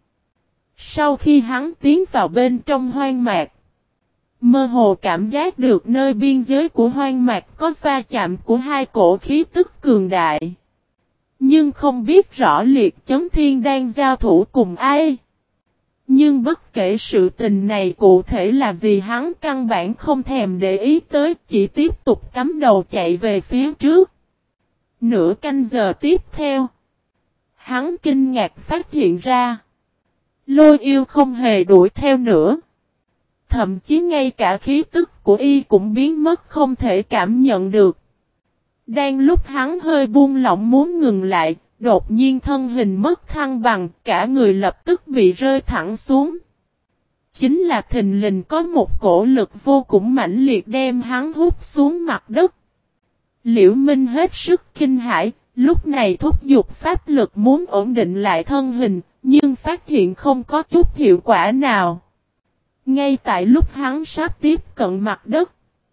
Sau khi hắn tiến vào bên trong hoang mạc, mơ hồ cảm giác được nơi biên giới của hoang mạc có va chạm của hai cổ khí tức cường đại. Nhưng không biết rõ Liệt Chấn Thiên đang giao thủ cùng ai. Nhưng bất kể sự tình này cụ thể là gì hắn căn bản không thèm để ý tới, chỉ tiếp tục cắm đầu chạy về phía trước. Nửa canh giờ tiếp theo, hắn kinh ngạc phát hiện ra. Lôi Yêu không hề đuổi theo nữa. Thậm chí ngay cả khí tức của y cũng biến mất không thể cảm nhận được. Đang lúc hắn hơi buông lỏng muốn ngừng lại, đột nhiên thân hình mất thăng bằng, cả người lập tức bị rơi thẳng xuống. Chính là thình lình có một cổ lực vô cùng mãnh liệt đem hắn hút xuống mặt đất. Liễu Minh hết sức kinh hãi, lúc này thúc giục pháp lực muốn ổn định lại thân hình, nhưng phát hiện không có chút hiệu quả nào. Ngay tại lúc hắn sắp tiếp cận mặt đất,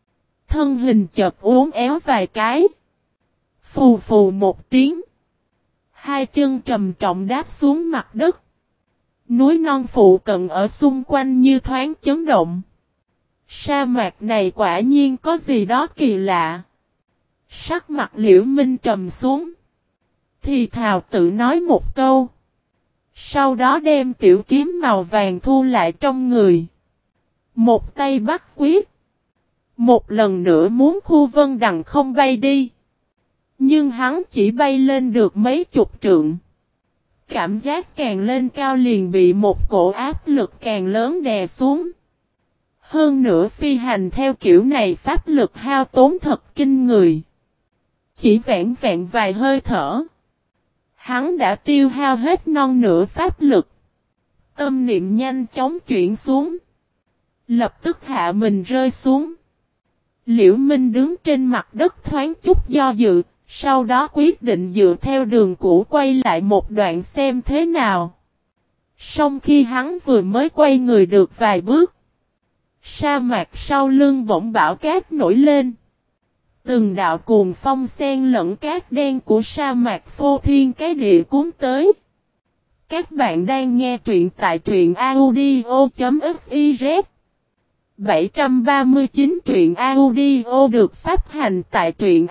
Thân hình chợt uốn éo vài cái. Phù phù một tiếng. Hai chân trầm trọng đáp xuống mặt đất. Núi non phụ cận ở xung quanh như thoáng chấn động. Sa mạc này quả nhiên có gì đó kỳ lạ. Sắc mặt Liễu Minh trầm xuống. Thì thào tự nói một câu. Sau đó đem tiểu kiếm màu vàng thu lại trong người. Một tay bắt quyết. Một lần nữa muốn khu vân đằng không bay đi. Nhưng hắn chỉ bay lên được mấy chục trượng. Cảm giác càng lên cao liền bị một cổ áp lực càng lớn đè xuống. Hơn nữa phi hành theo kiểu này pháp lực hao tốn thật kinh người. Chỉ vẹn vẹn vài hơi thở. Hắn đã tiêu hao hết non nửa pháp lực. Tâm niệm nhanh chóng chuyển xuống. Lập tức hạ mình rơi xuống. Liễu Minh đứng trên mặt đất thoáng chút do dự. Sau đó quyết định dựa theo đường cũ quay lại một đoạn xem thế nào. Song khi hắn vừa mới quay người được vài bước. Sa mạc sau lưng bỗng bão cát nổi lên. Từng đạo cuồng phong xen lẫn cát đen của sa mạc phô thiên cái địa cuốn tới. Các bạn đang nghe truyện tại truyện audio.fiz 739 truyện audio được phát hành tại truyện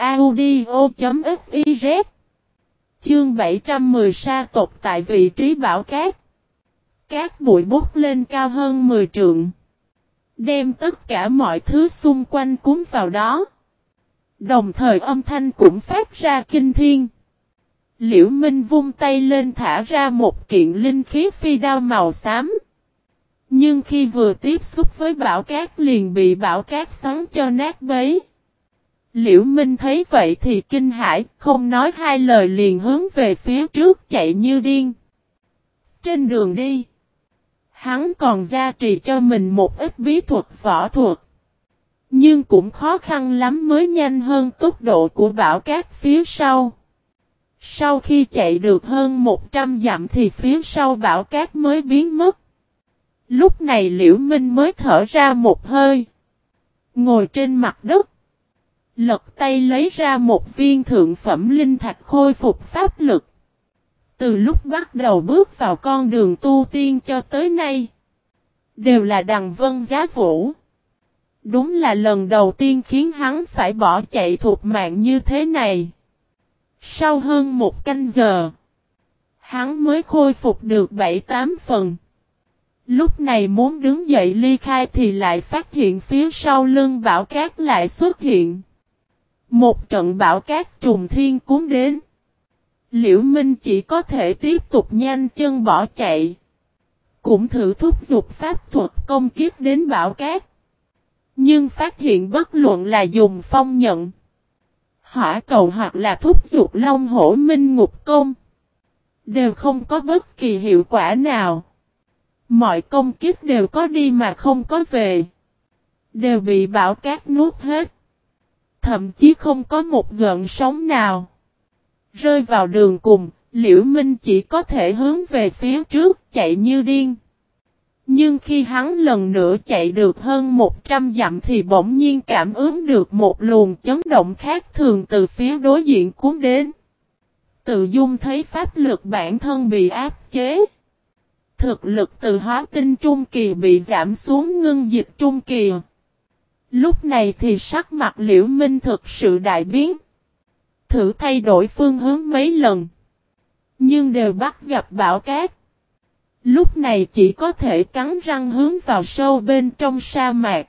audio.fiz. Chương 710 sa tộc tại vị trí bão cát. Cát bụi bốc lên cao hơn 10 trượng. Đem tất cả mọi thứ xung quanh cuốn vào đó. Đồng thời âm thanh cũng phát ra kinh thiên. Liễu Minh vung tay lên thả ra một kiện linh khí phi đao màu xám. Nhưng khi vừa tiếp xúc với bão cát liền bị bão cát xoắn cho nát bấy. Liễu Minh thấy vậy thì kinh hãi, không nói hai lời liền hướng về phía trước chạy như điên. Trên đường đi, hắn còn gia trì cho mình một ít bí thuật võ thuật. Nhưng cũng khó khăn lắm mới nhanh hơn tốc độ của bão cát phía sau. Sau khi chạy được hơn 100 dặm thì phía sau bão cát mới biến mất. Lúc này Liễu Minh mới thở ra một hơi. Ngồi trên mặt đất. Lật tay lấy ra một viên thượng phẩm linh thạch khôi phục pháp lực. Từ lúc bắt đầu bước vào con đường tu tiên cho tới nay. Đều là đằng vân giá vũ. Đúng là lần đầu tiên khiến hắn phải bỏ chạy thục mạng như thế này. Sau hơn một canh giờ. Hắn mới khôi phục được 7-8 phần. Lúc này muốn đứng dậy ly khai thì lại phát hiện phía sau lưng bão cát lại xuất hiện. Một trận bão cát trùng thiên cuốn đến. Liễu Minh chỉ có thể tiếp tục nhanh chân bỏ chạy. Cũng thử thúc giục pháp thuật công kích đến bão cát. Nhưng phát hiện bất luận là dùng phong nhận, hỏa cầu hoặc là thúc giục long hổ minh ngục công. Đều không có bất kỳ hiệu quả nào. Mọi công kích đều có đi mà không có về. Đều bị bão cát nuốt hết. Thậm chí không có một gợn sóng nào. Rơi vào đường cùng, Liễu Minh chỉ có thể hướng về phía trước chạy như điên. Nhưng khi hắn lần nữa chạy được hơn 100 dặm thì bỗng nhiên cảm ứng được một luồng chấn động khác thường từ phía đối diện cuốn đến. Tự dung thấy pháp lực bản thân bị áp chế. Thực lực từ hóa tinh trung kỳ bị giảm xuống ngưng dịch trung kỳ. Lúc này thì sắc mặt Liễu Minh thực sự đại biến. Thử thay đổi phương hướng mấy lần. Nhưng đều bắt gặp bão cát. Lúc này chỉ có thể cắn răng hướng vào sâu bên trong sa mạc.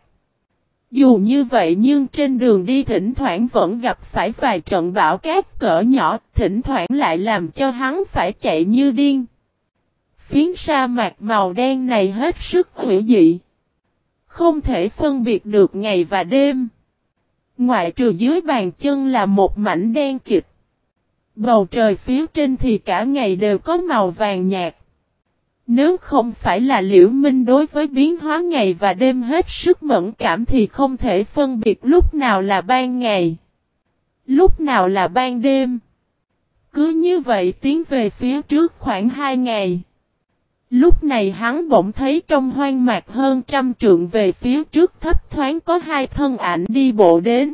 Dù như vậy nhưng trên đường đi thỉnh thoảng vẫn gặp phải vài trận bão cát cỡ nhỏ, thỉnh thoảng lại làm cho hắn phải chạy như điên. Phiến sa mạc màu đen này hết sức hủy dị. Không thể phân biệt được ngày và đêm. Ngoại trừ dưới bàn chân là một mảnh đen kịt. Bầu trời phía trên thì cả ngày đều có màu vàng nhạt. Nếu không phải là Liễu Minh đối với biến hóa ngày và đêm hết sức mẫn cảm thì không thể phân biệt lúc nào là ban ngày, lúc nào là ban đêm. Cứ như vậy tiến về phía trước khoảng 2 ngày. Lúc này hắn bỗng thấy trong hoang mạc hơn 100 trượng về phía trước thấp thoáng có hai thân ảnh đi bộ đến.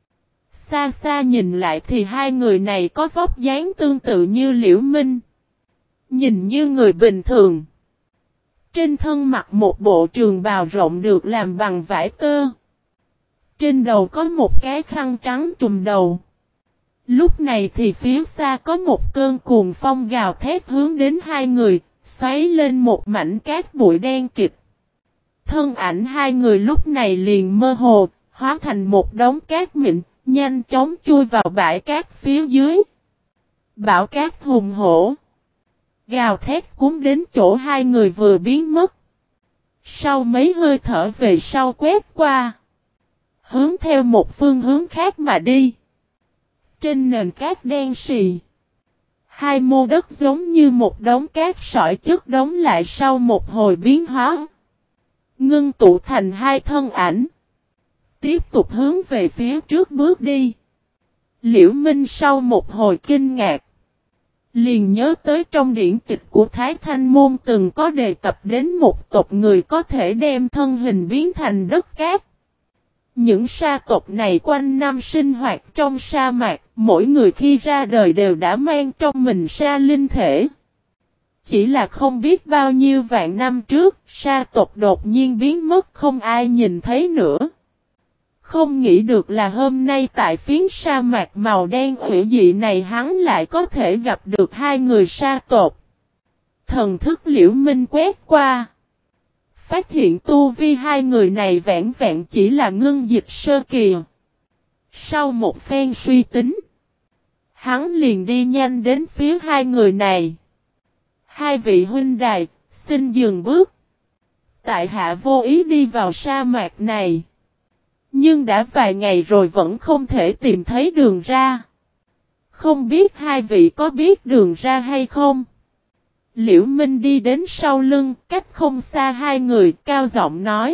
Xa xa nhìn lại thì hai người này có vóc dáng tương tự như Liễu Minh. Nhìn như người bình thường. Trên thân mặc một bộ trường bào rộng được làm bằng vải tơ. Trên đầu có một cái khăn trắng trùm đầu. Lúc này thì phía xa có một cơn cuồng phong gào thét hướng đến hai người, xoáy lên một mảnh cát bụi đen kịt. Thân ảnh hai người lúc này liền mơ hồ, hóa thành một đống cát mịn, nhanh chóng chui vào bãi cát phía dưới. Bão cát hùng hổ. Gào thét cuốn đến chỗ hai người vừa biến mất. Sau mấy hơi thở về sau quét qua. Hướng theo một phương hướng khác mà đi. Trên nền cát đen sì. Hai mô đất giống như một đống cát sỏi chất đống lại sau một hồi biến hóa. Ngưng tụ thành hai thân ảnh. Tiếp tục hướng về phía trước bước đi. Liễu Minh sau một hồi kinh ngạc. Liền nhớ tới trong điển tịch của Thái Thanh Môn từng có đề cập đến một tộc người có thể đem thân hình biến thành đất cát. Những sa tộc này quanh năm sinh hoạt trong sa mạc, mỗi người khi ra đời đều đã mang trong mình sa linh thể. Chỉ là không biết bao nhiêu vạn năm trước, sa tộc đột nhiên biến mất không ai nhìn thấy nữa. Không nghĩ được là hôm nay tại phiến sa mạc màu đen hủy dị này hắn lại có thể gặp được hai người sa tộc. Thần thức Liễu Minh quét qua. Phát hiện tu vi hai người này vẹn vẹn chỉ là ngưng dịch sơ kỳ. Sau một phen suy tính, hắn liền đi nhanh đến phía hai người này. Hai vị huynh đài, xin dừng bước. Tại hạ vô ý đi vào sa mạc này. Nhưng đã vài ngày rồi vẫn không thể tìm thấy đường ra. Không biết hai vị có biết đường ra hay không? Liễu Minh đi đến sau lưng, cách không xa hai người, cao giọng nói.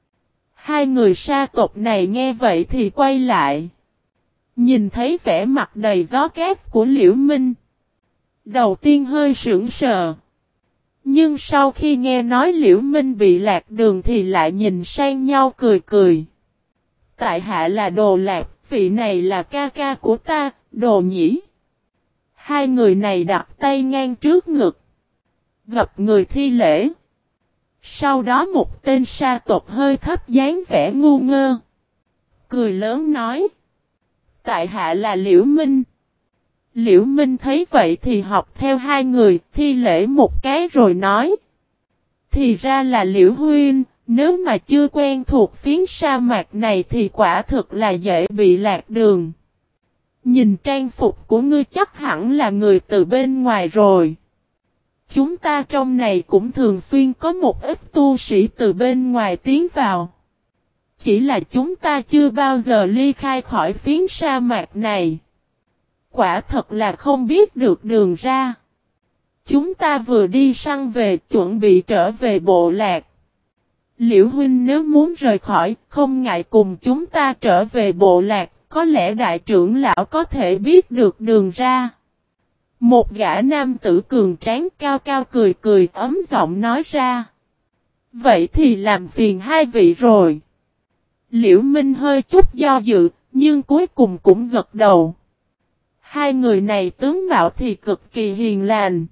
Hai người sa tộc này nghe vậy thì quay lại. Nhìn thấy vẻ mặt đầy gió cát của Liễu Minh. Đầu tiên hơi sững sờ. Nhưng sau khi nghe nói Liễu Minh bị lạc đường thì lại nhìn sang nhau cười cười. Tại hạ là Đồ Lạc, vị này là ca ca của ta, Đồ Nhĩ. Hai người này đặt tay ngang trước ngực. Gặp người thi lễ. Sau đó một tên sa tộc hơi thấp dáng vẻ ngu ngơ. Cười lớn nói. Tại hạ là Liễu Minh. Liễu Minh thấy vậy thì học theo hai người thi lễ một cái rồi nói. Thì ra là Liễu Huynh, nếu mà chưa quen thuộc phiến sa mạc này thì quả thực là dễ bị lạc đường. Nhìn trang phục của ngươi chắc hẳn là người từ bên ngoài rồi. Chúng ta trong này cũng thường xuyên có một ít tu sĩ từ bên ngoài tiến vào. Chỉ là chúng ta chưa bao giờ ly khai khỏi phiến sa mạc này. Quả thật là không biết được đường ra. Chúng ta vừa đi săn về chuẩn bị trở về bộ lạc. Liễu Huynh nếu muốn rời khỏi, không ngại cùng chúng ta trở về bộ lạc, có lẽ đại trưởng lão có thể biết được đường ra. Một gã nam tử cường tráng cao cao cười cười ấm giọng nói ra. Vậy thì làm phiền hai vị rồi. Liễu Minh hơi chút do dự, nhưng cuối cùng cũng gật đầu. Hai người này tướng mạo thì cực kỳ hiền lành.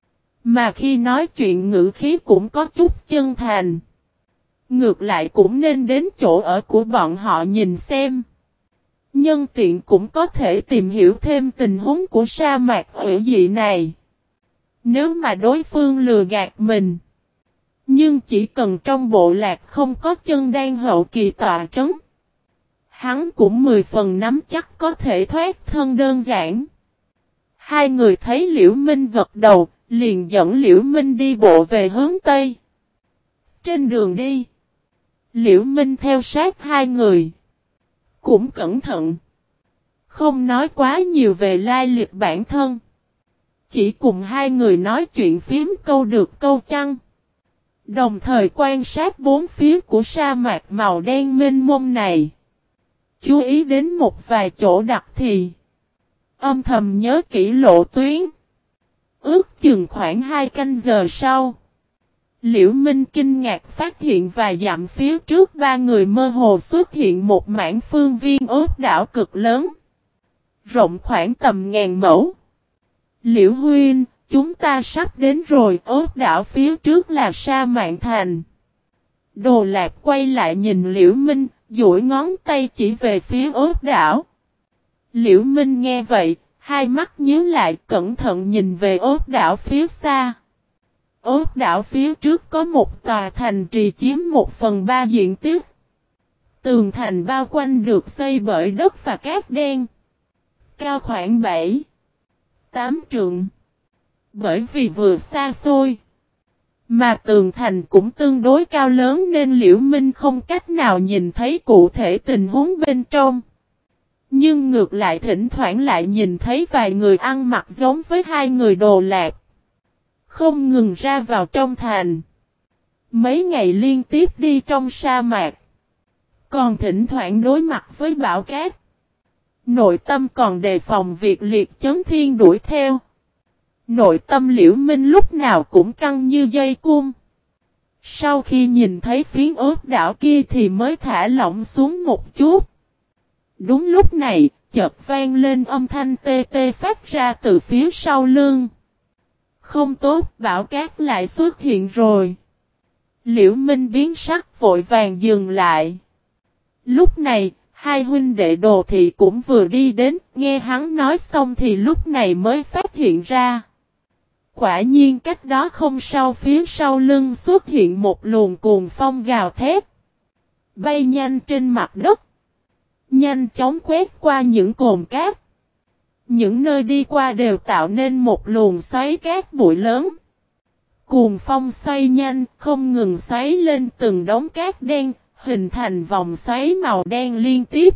Mà khi nói chuyện ngữ khí cũng có chút chân thành. Ngược lại cũng nên đến chỗ ở của bọn họ nhìn xem. Nhân tiện cũng có thể tìm hiểu thêm tình huống của sa mạc hủy dị này. Nếu mà đối phương lừa gạt mình. Nhưng chỉ cần trong bộ lạc không có chân đan hậu kỳ tọa trấn. Hắn cũng 10 phần nắm chắc có thể thoát thân đơn giản. Hai người thấy Liễu Minh gật đầu, liền dẫn Liễu Minh đi bộ về hướng Tây. Trên đường đi, Liễu Minh theo sát hai người. Cũng cẩn thận. Không nói quá nhiều về lai lịch bản thân. Chỉ cùng hai người nói chuyện phím câu được câu chăng. Đồng thời quan sát bốn phía của sa mạc màu đen mênh mông này. Chú ý đến một vài chỗ đặc thì. Âm thầm nhớ kỹ lộ tuyến. Ước chừng khoảng 2 canh giờ sau. Liễu Minh kinh ngạc phát hiện vài dặm phía trước ba người mơ hồ xuất hiện một mảng phương viên ốc đảo cực lớn. Rộng khoảng tầm ngàn mẫu. Liễu Huynh, chúng ta sắp đến rồi, ốc đảo phía trước là Sa Mạn Thành. Đồ Lạc quay lại nhìn Liễu Minh, duỗi ngón tay chỉ về phía ốc đảo. Liễu Minh nghe vậy, hai mắt nhíu lại cẩn thận nhìn về ốc đảo phía xa. Ốc đảo phía trước có một tòa thành trì chiếm 1/3 diện tích. Tường thành bao quanh được xây bởi đất và cát đen. Cao khoảng 7-8 trượng. Bởi vì vừa xa xôi, mà tường thành cũng tương đối cao lớn nên Liễu Minh không cách nào nhìn thấy cụ thể tình huống bên trong. Nhưng ngược lại thỉnh thoảng lại nhìn thấy vài người ăn mặc giống với hai người Đồ Lạc. Không ngừng ra vào trong thành. Mấy ngày liên tiếp đi trong sa mạc. Còn thỉnh thoảng đối mặt với bão cát. Nội tâm còn đề phòng việc liệt chấn thiên đuổi theo. Nội tâm Liễu Minh lúc nào cũng căng như dây cung. Sau khi nhìn thấy phiến ốc đảo kia thì mới thả lỏng xuống một chút. Đúng lúc này, chợt vang lên âm thanh tê tê phát ra từ phía sau lưng. Không tốt, bão cát lại xuất hiện rồi. Liễu Minh biến sắc vội vàng dừng lại. Lúc này, hai huynh đệ Đồ Thị cũng vừa đi đến, nghe hắn nói xong thì lúc này mới phát hiện ra. Quả nhiên cách đó không sau phía sau lưng xuất hiện một luồng cuồng phong gào thét. Bay nhanh trên mặt đất. Nhanh chóng quét qua những cồn cát. Những nơi đi qua đều tạo nên một luồng xoáy cát bụi lớn. Cuồng phong xoay nhanh, không ngừng xoáy lên từng đống cát đen, hình thành vòng xoáy màu đen liên tiếp.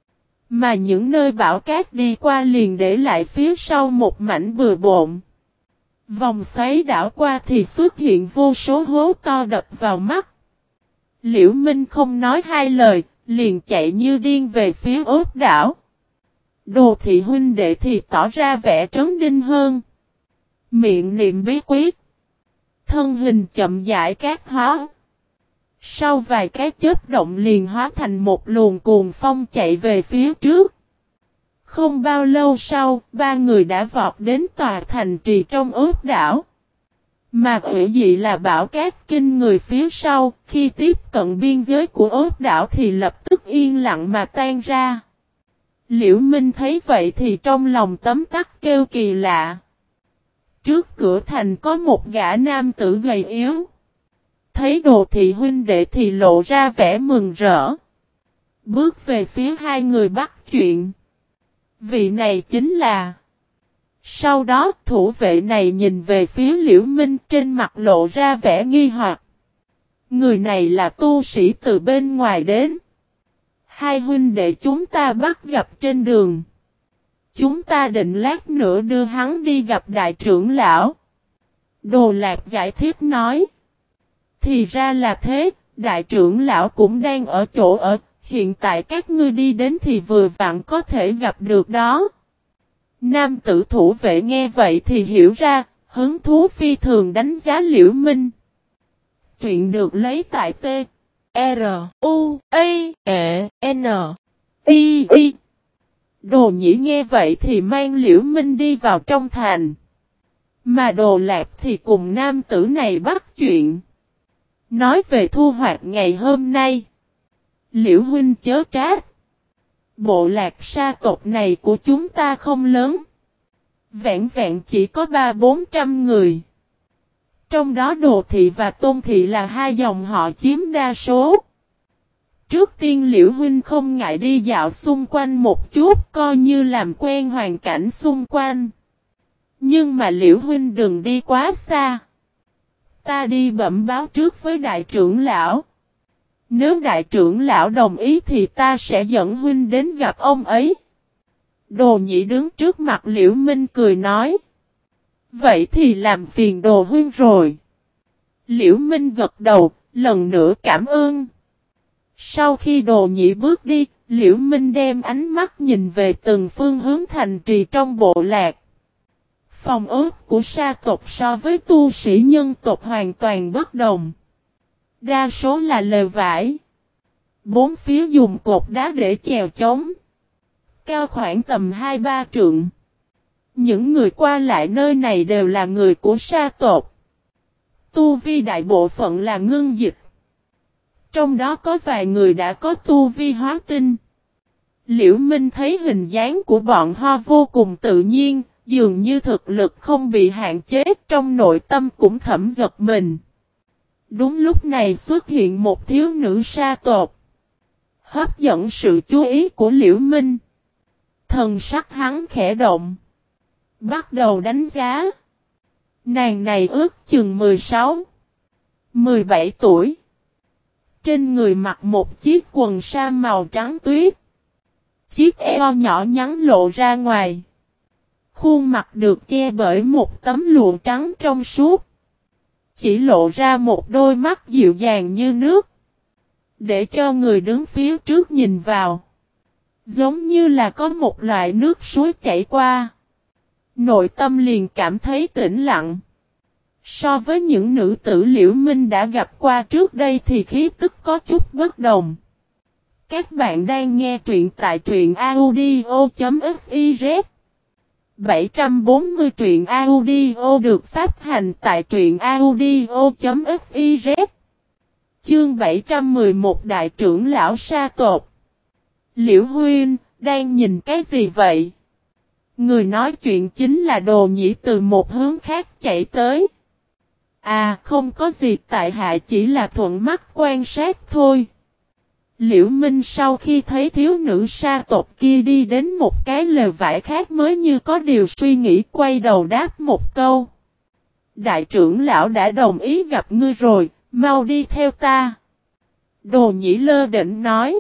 Mà những nơi bão cát đi qua liền để lại phía sau một mảnh bừa bộn. Vòng xoáy đảo qua thì xuất hiện vô số hố to đập vào mắt. Liễu Minh không nói hai lời, liền chạy như điên về phía ốc đảo. Đồ Thị huynh đệ thì tỏ ra vẻ trấn đinh hơn. Miệng niệm bí quyết. Thân hình chậm rãi cát hóa. Sau vài cái chớp động liền hóa thành một luồng cuồng phong chạy về phía trước. Không bao lâu sau, ba người đã vọt đến tòa thành trì trong ốc đảo. Mà ủy dị là bão cát kinh người phía sau, khi tiếp cận biên giới của ốc đảo thì lập tức yên lặng mà tan ra. Liễu Minh thấy vậy thì trong lòng tấm tắc kêu kỳ lạ. Trước cửa thành có một gã nam tử gầy yếu. Thấy Đồ Thị huynh đệ thì lộ ra vẻ mừng rỡ. Bước về phía hai người bắt chuyện. Vị này chính là... Sau đó thủ vệ này nhìn về phía Liễu Minh trên mặt lộ ra vẻ nghi hoặc. Người này là tu sĩ từ bên ngoài đến. Hai huynh đệ chúng ta bắt gặp trên đường. Chúng ta định lát nữa đưa hắn đi gặp đại trưởng lão. Đồ Lạc giải thích nói. Thì ra là thế, đại trưởng lão cũng đang ở chỗ ở, hiện tại các ngươi đi đến thì vừa vặn có thể gặp được đó. Nam tử thủ vệ nghe vậy thì hiểu ra, hứng thú phi thường đánh giá Liễu Minh. Truyện được lấy tại T. R. U. A. E. N. I. I. Đồ Nhĩ nghe vậy thì mang Liễu Minh đi vào trong thành. Mà Đồ Lạc thì cùng nam tử này bắt chuyện. Nói về thu hoạch ngày hôm nay. Liễu huynh chớ trách. Bộ lạc sa tộc này của chúng ta không lớn. Vẹn vẹn chỉ có 300-400 người. Trong đó Đồ Thị và Tôn Thị là hai dòng họ chiếm đa số. Trước tiên Liễu huynh không ngại đi dạo xung quanh một chút coi như làm quen hoàn cảnh xung quanh. Nhưng mà Liễu huynh đừng đi quá xa. Ta đi bẩm báo trước với đại trưởng lão. Nếu đại trưởng lão đồng ý thì ta sẽ dẫn huynh đến gặp ông ấy. Đồ Nhĩ đứng trước mặt Liễu Minh cười nói. Vậy thì làm phiền Đồ huynh rồi. Liễu Minh gật đầu, lần nữa cảm ơn. Sau khi Đồ Nhĩ bước đi, Liễu Minh đem ánh mắt nhìn về từng phương hướng thành trì trong bộ lạc. Phong ốc của sa tộc so với tu sĩ nhân tộc hoàn toàn bất đồng. Đa số là lều vải. Bốn phía dùng cột đá để chèo chống. Cao khoảng tầm 2-3 trượng. Những người qua lại nơi này đều là người của sa tộc. Tu vi đại bộ phận là ngưng dịch. Trong đó có vài người đã có tu vi hóa tinh. Liễu Minh thấy hình dáng của bọn họ vô cùng tự nhiên, dường như thực lực không bị hạn chế, trong nội tâm cũng thầm giật mình. Đúng lúc này xuất hiện một thiếu nữ sa tộc, hấp dẫn sự chú ý của Liễu Minh. Thần sắc hắn khẽ động, bắt đầu đánh giá. Nàng này ước chừng 16, 17 tuổi. Trên người mặc một chiếc quần sa màu trắng tuyết. Chiếc eo nhỏ nhắn lộ ra ngoài. Khuôn mặt được che bởi một tấm lụa trắng trong suốt. Chỉ lộ ra một đôi mắt dịu dàng như nước. Để cho người đứng phía trước nhìn vào. Giống như là có một loại nước suối chảy qua. Nội tâm liền cảm thấy tĩnh lặng. So với những nữ tử Liễu Minh đã gặp qua trước đây thì khí tức có chút bất đồng. Các bạn đang nghe truyện tại truyện audio.fiz 740 truyện audio được phát hành tại truyện audio.fiz. Chương 711 Đại trưởng lão sa tộc. Liễu Huynh, đang nhìn cái gì vậy? Người nói chuyện chính là Đồ Nhĩ từ một hướng khác chạy tới. À, không có gì, tại hạ chỉ là thuận mắt quan sát thôi. Liễu Minh sau khi thấy thiếu nữ sa tộc kia đi đến một cái lều vải khác mới như có điều suy nghĩ, quay đầu đáp một câu. Đại trưởng lão đã đồng ý gặp ngươi rồi, mau đi theo ta. Đồ Nhĩ lơ đễnh nói.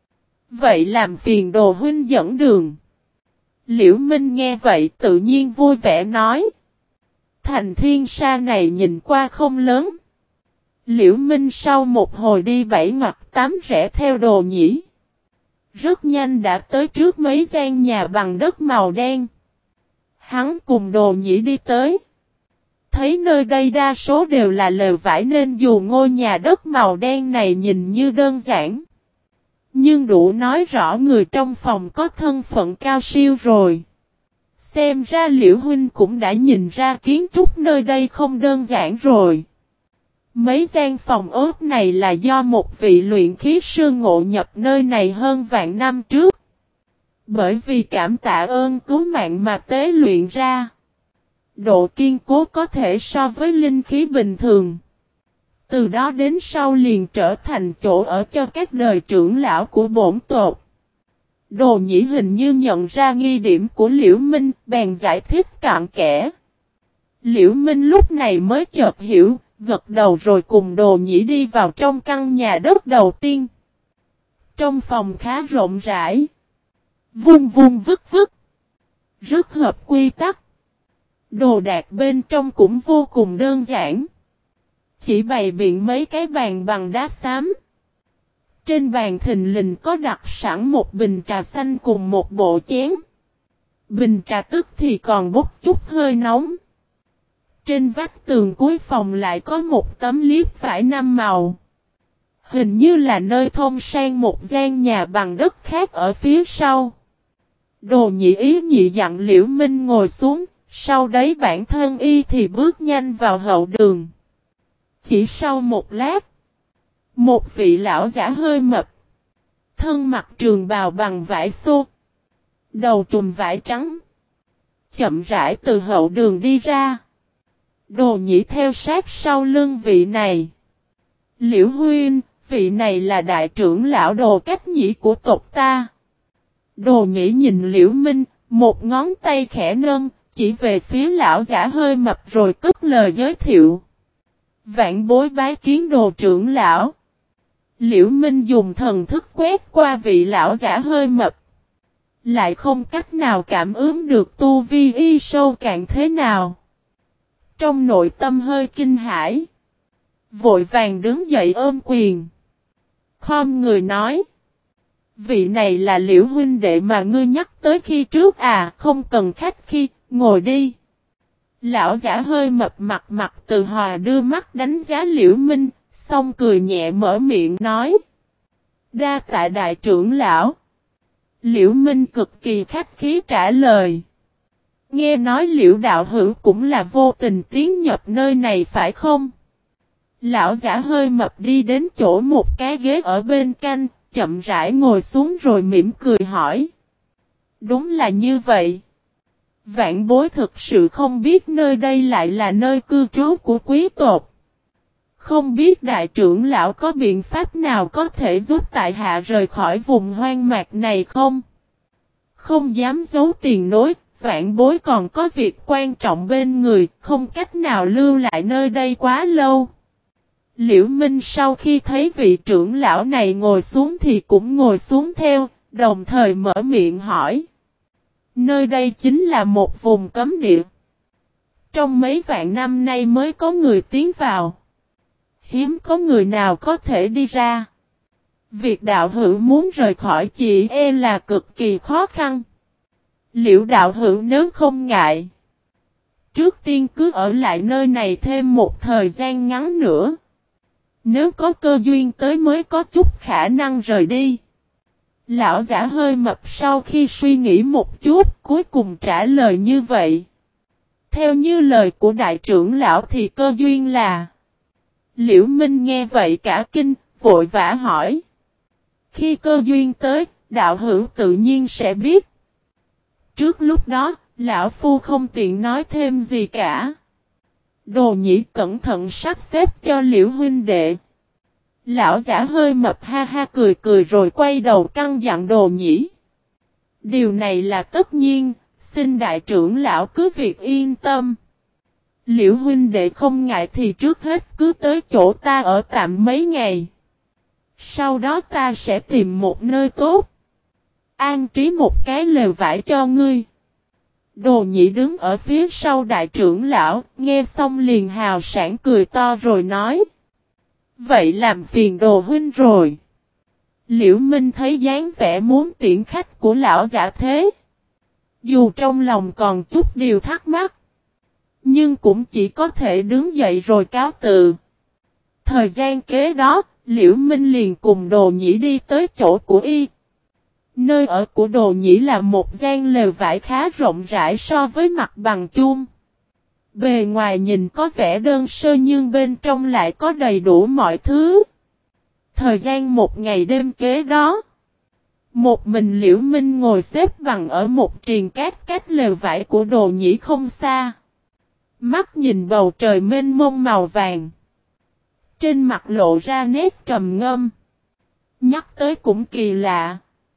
Vậy làm phiền Đồ huynh dẫn đường. Liễu Minh nghe vậy tự nhiên vui vẻ nói. Thành thiên sa này nhìn qua không lớn. Liễu Minh sau một hồi đi 7-8 rẽ theo Đồ Nhĩ. Rất nhanh đã tới trước mấy gian nhà bằng đất màu đen. Hắn cùng Đồ Nhĩ đi tới. Thấy nơi đây đa số đều là lều vải nên dù ngôi nhà đất màu đen này nhìn như đơn giản. Nhưng đủ nói rõ người trong phòng có thân phận cao siêu rồi. Xem ra Liễu Huynh cũng đã nhìn ra kiến trúc nơi đây không đơn giản rồi. Mấy gian phòng ốt này là do một vị luyện khí sư ngộ nhập nơi này hơn vạn năm trước. Bởi vì cảm tạ ơn cứu mạng mà tế luyện ra. Độ kiên cố có thể so với linh khí bình thường. Từ đó đến sau liền trở thành chỗ ở cho các đời trưởng lão của bổn tộc. Đồ Nhĩ hình như nhận ra nghi điểm của Liễu Minh, bèn giải thích cặn kẽ. Liễu Minh lúc này mới chợt hiểu, gật đầu rồi cùng Đồ Nhĩ đi vào trong căn nhà đất đầu tiên. Trong phòng khá rộng rãi. Vung vung vức vức. Rất hợp quy tắc. Đồ đạc bên trong cũng vô cùng đơn giản. Chỉ bày biện mấy cái bàn bằng đá xám. Trên bàn thình lình có đặt sẵn một bình trà xanh cùng một bộ chén. Bình trà tức thì còn bốc chút hơi nóng. Trên vách tường cuối phòng lại có một tấm liếp vải 5 màu. Hình như là nơi thông sang một gian nhà bằng đất khác ở phía sau. Đồ Nhĩ ý nhị dặn Liễu Minh ngồi xuống, sau đấy bản thân y thì bước nhanh vào hậu đường. Chỉ sau một lát, một vị lão giả hơi mập, thân mặc trường bào bằng vải xô, đầu trùm vải trắng, chậm rãi từ hậu đường đi ra. Đồ Nhĩ theo sát sau lưng vị này. Liễu Huynh, vị này là đại trưởng lão Đồ Cách Nhĩ của tộc ta. Đồ Nhĩ nhìn Liễu Minh, một ngón tay khẽ nâng, chỉ về phía lão giả hơi mập rồi cất lời giới thiệu. Vạn bối bái kiến Đồ trưởng lão. Liễu Minh dùng thần thức quét qua vị lão giả hơi mập. Lại không cách nào cảm ứng được tu vi y sâu cạn thế nào. Trong nội tâm hơi kinh hãi. Vội vàng đứng dậy ôm quyền. Khom người nói. Vị này là Liễu huynh đệ mà ngươi nhắc tới khi trước à, không cần khách khi, ngồi đi. Lão giả hơi mập mặt mặt từ hòa đưa mắt đánh giá Liễu Minh, xong cười nhẹ mở miệng nói. Đa tạ đại trưởng lão. Liễu Minh cực kỳ khách khí trả lời. Nghe nói Liễu đạo hữu cũng là vô tình tiến nhập nơi này phải không? Lão giả hơi mập đi đến chỗ một cái ghế ở bên cạnh, chậm rãi ngồi xuống rồi mỉm cười hỏi. Đúng là như vậy. Vạn bối thực sự không biết nơi đây lại là nơi cư trú của quý tộc. Không biết đại trưởng lão có biện pháp nào có thể giúp tại hạ rời khỏi vùng hoang mạc này không? Không dám giấu tiền nối, vạn bối còn có việc quan trọng bên người, không cách nào lưu lại nơi đây quá lâu. Liễu Minh sau khi thấy vị trưởng lão này ngồi xuống thì cũng ngồi xuống theo, đồng thời mở miệng hỏi. Nơi đây chính là một vùng cấm địa. Trong mấy vạn năm nay mới có người tiến vào. Hiếm có người nào có thể đi ra. Việc đạo hữu muốn rời khỏi chỉ e là cực kỳ khó khăn. Liễu đạo hữu nếu không ngại, trước tiên cứ ở lại nơi này thêm một thời gian ngắn nữa. Nếu có cơ duyên tới mới có chút khả năng rời đi. Lão giả hơi mập sau khi suy nghĩ một chút, cuối cùng trả lời như vậy. Theo như lời của đại trưởng lão thì cơ duyên là. Liễu Minh nghe vậy cả kinh, vội vã hỏi. Khi cơ duyên tới, đạo hữu tự nhiên sẽ biết. Trước lúc đó, lão phu không tiện nói thêm gì cả. Đồ Nhĩ cẩn thận sắp xếp cho Liễu huynh đệ. Lão giả hơi mập ha ha cười cười rồi quay đầu căn dặn Đồ Nhĩ. Điều này là tất nhiên, xin đại trưởng lão cứ việc yên tâm. Liễu huynh đệ không ngại thì trước hết cứ tới chỗ ta ở tạm mấy ngày. Sau đó ta sẽ tìm một nơi tốt. An trí một cái lều vải cho ngươi. Đồ Nhĩ đứng ở phía sau đại trưởng lão, nghe xong liền hào sảng cười to rồi nói. Vậy làm phiền Đồ huynh rồi. Liễu Minh thấy dáng vẻ muốn tiễn khách của lão giả thế. Dù trong lòng còn chút điều thắc mắc. Nhưng cũng chỉ có thể đứng dậy rồi cáo từ. Thời gian kế đó, Liễu Minh liền cùng Đồ Nhĩ đi tới chỗ của y. Nơi ở của Đồ Nhĩ là một gian lều vải khá rộng rãi so với mặt bằng chung. Bề ngoài nhìn có vẻ đơn sơ nhưng bên trong lại có đầy đủ mọi thứ. Thời gian một ngày đêm kế đó. Một mình Liễu Minh ngồi xếp bằng ở một triền cát cách lều vải của Đồ Nhĩ không xa. Mắt nhìn bầu trời mênh mông màu vàng. Trên mặt lộ ra nét trầm ngâm. Nhắc tới cũng kỳ lạ.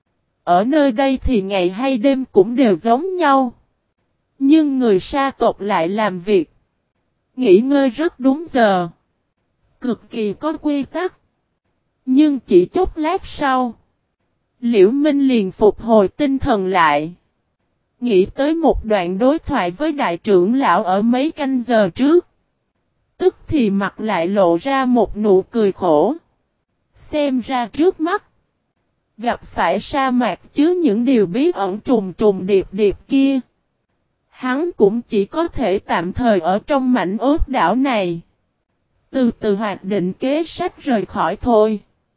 Ở nơi đây thì ngày hay đêm cũng đều giống nhau. Nhưng người sa tộc lại làm việc. Nghỉ ngơi rất đúng giờ. Cực kỳ có quy tắc. Nhưng chỉ chút lát sau. Liễu Minh liền phục hồi tinh thần lại. Nghĩ tới một đoạn đối thoại với đại trưởng lão ở mấy canh giờ trước. Tức thì mặt lại lộ ra một nụ cười khổ. Xem ra trước mắt. Gặp phải sa mạc chứa những điều bí ẩn trùng trùng điệp điệp kia. Hắn cũng chỉ có thể tạm thời ở trong mảnh ốt đảo này. Từ từ hoạch định kế sách rời khỏi thôi.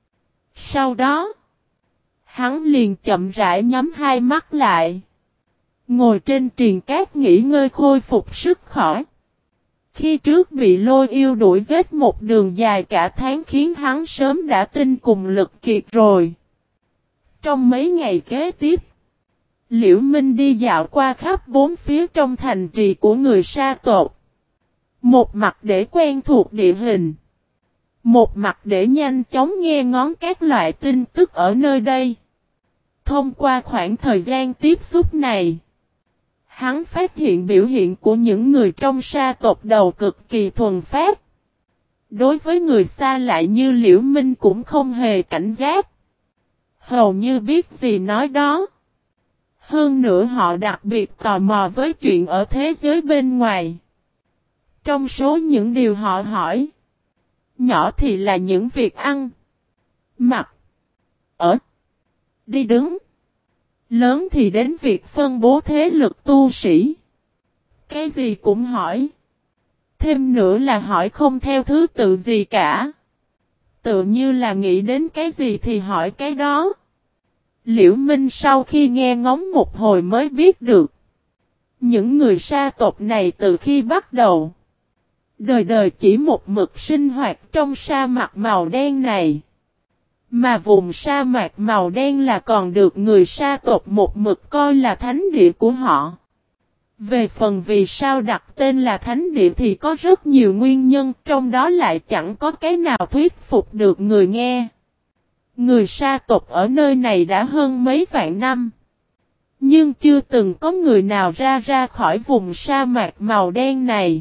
Sau đó. Hắn liền chậm rãi nhắm hai mắt lại. Ngồi trên triền cát nghỉ ngơi khôi phục sức khỏe. Khi trước bị Lôi Yêu đuổi giết một đường dài cả tháng khiến hắn sớm đã tinh cùng lực kiệt rồi. Trong mấy ngày kế tiếp, Liễu Minh đi dạo qua khắp bốn phía trong thành trì của người sa tộc. Một mặt để quen thuộc địa hình. Một mặt để nhanh chóng nghe ngóng các loại tin tức ở nơi đây. Thông qua khoảng thời gian tiếp xúc này, hắn phát hiện biểu hiện của những người trong sa tộc đầu cực kỳ thuần phát. Đối với người xa lại như Liễu Minh cũng không hề cảnh giác. Hầu như biết gì nói đó. Hơn nữa họ đặc biệt tò mò với chuyện ở thế giới bên ngoài. Trong số những điều họ hỏi, nhỏ thì là những việc ăn, mặc, ở, đi đứng. Lớn thì đến việc phân bố thế lực tu sĩ. Cái gì cũng hỏi. Thêm nữa là hỏi không theo thứ tự gì cả. Tự như là nghĩ đến cái gì thì hỏi cái đó. Liễu Minh sau khi nghe ngóng một hồi mới biết được. Những người sa tộc này từ khi bắt đầu, đời đời chỉ một mực sinh hoạt trong sa mạc màu đen này. Mà vùng sa mạc màu đen là còn được người sa tộc một mực coi là thánh địa của họ. Về phần vì sao đặt tên là thánh địa thì có rất nhiều nguyên nhân, trong đó lại chẳng có cái nào thuyết phục được người nghe. Người sa tộc ở nơi này đã hơn mấy vạn năm. Nhưng chưa từng có người nào ra khỏi vùng sa mạc màu đen này.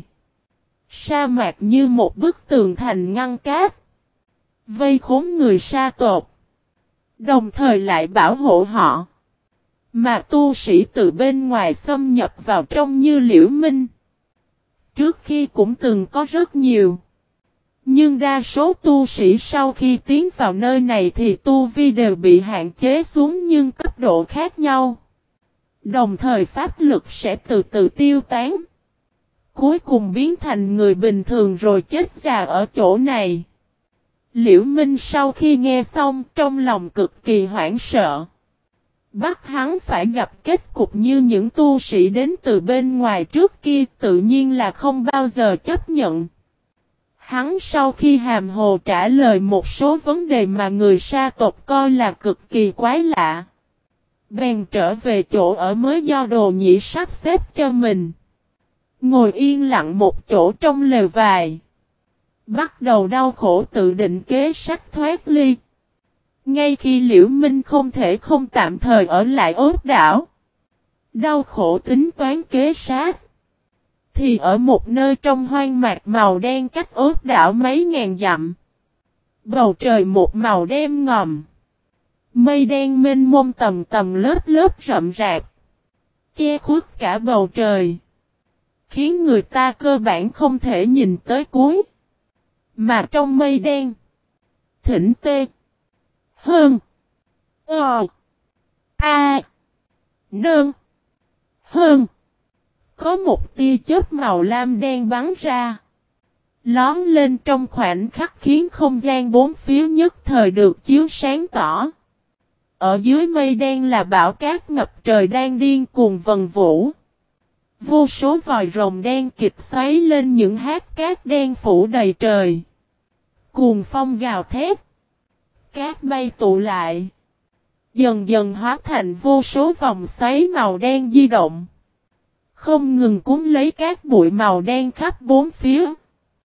Sa mạc như một bức tường thành ngăn cát, vây khốn người sa tộc, đồng thời lại bảo hộ họ. Mà tu sĩ từ bên ngoài xâm nhập vào trong như Liễu Minh, trước khi cũng từng có rất nhiều. Nhưng đa số tu sĩ sau khi tiến vào nơi này thì tu vi đều bị hạn chế xuống nhưng cấp độ khác nhau. Đồng thời pháp lực sẽ từ từ tiêu tán. Cuối cùng biến thành người bình thường rồi chết già ở chỗ này. Liễu Minh sau khi nghe xong trong lòng cực kỳ hoảng sợ. Bắt hắn phải gặp kết cục như những tu sĩ đến từ bên ngoài trước kia tự nhiên là không bao giờ chấp nhận. Hắn sau khi hàm hồ trả lời một số vấn đề mà người sa tộc coi là cực kỳ quái lạ. Bèn trở về chỗ ở mới do Đồ Nhĩ sắp xếp cho mình. Ngồi yên lặng một chỗ trong lều vải. Bắt đầu đau khổ tự định kế sách thoát ly. Ngay khi Liễu Minh không thể không tạm thời ở lại Ốt đảo, đau khổ tính toán kế sát, thì ở một nơi trong hoang mạc màu đen cách Ốt đảo mấy ngàn dặm. Bầu trời một màu đen ngòm. Mây đen mênh mông tầng tầng lớp lớp rậm rạp, che khuất cả bầu trời, khiến người ta cơ bản không thể nhìn tới cuối. Mà trong mây đen, thỉnh tê, hơn, nơn, hơn, có một tia chớp màu lam đen bắn ra, lóm lên trong khoảnh khắc khiến không gian bốn phía nhất thời được chiếu sáng tỏ. Ở dưới mây đen là bão cát ngập trời đang điên cuồng vần vũ. Vô số vòi rồng đen kịch xoáy lên những hạt cát đen phủ đầy trời. Cuồng phong gào thét. Cát bay tụ lại. Dần dần hóa thành vô số vòng xoáy màu đen di động. Không ngừng cuốn lấy cát bụi màu đen khắp bốn phía.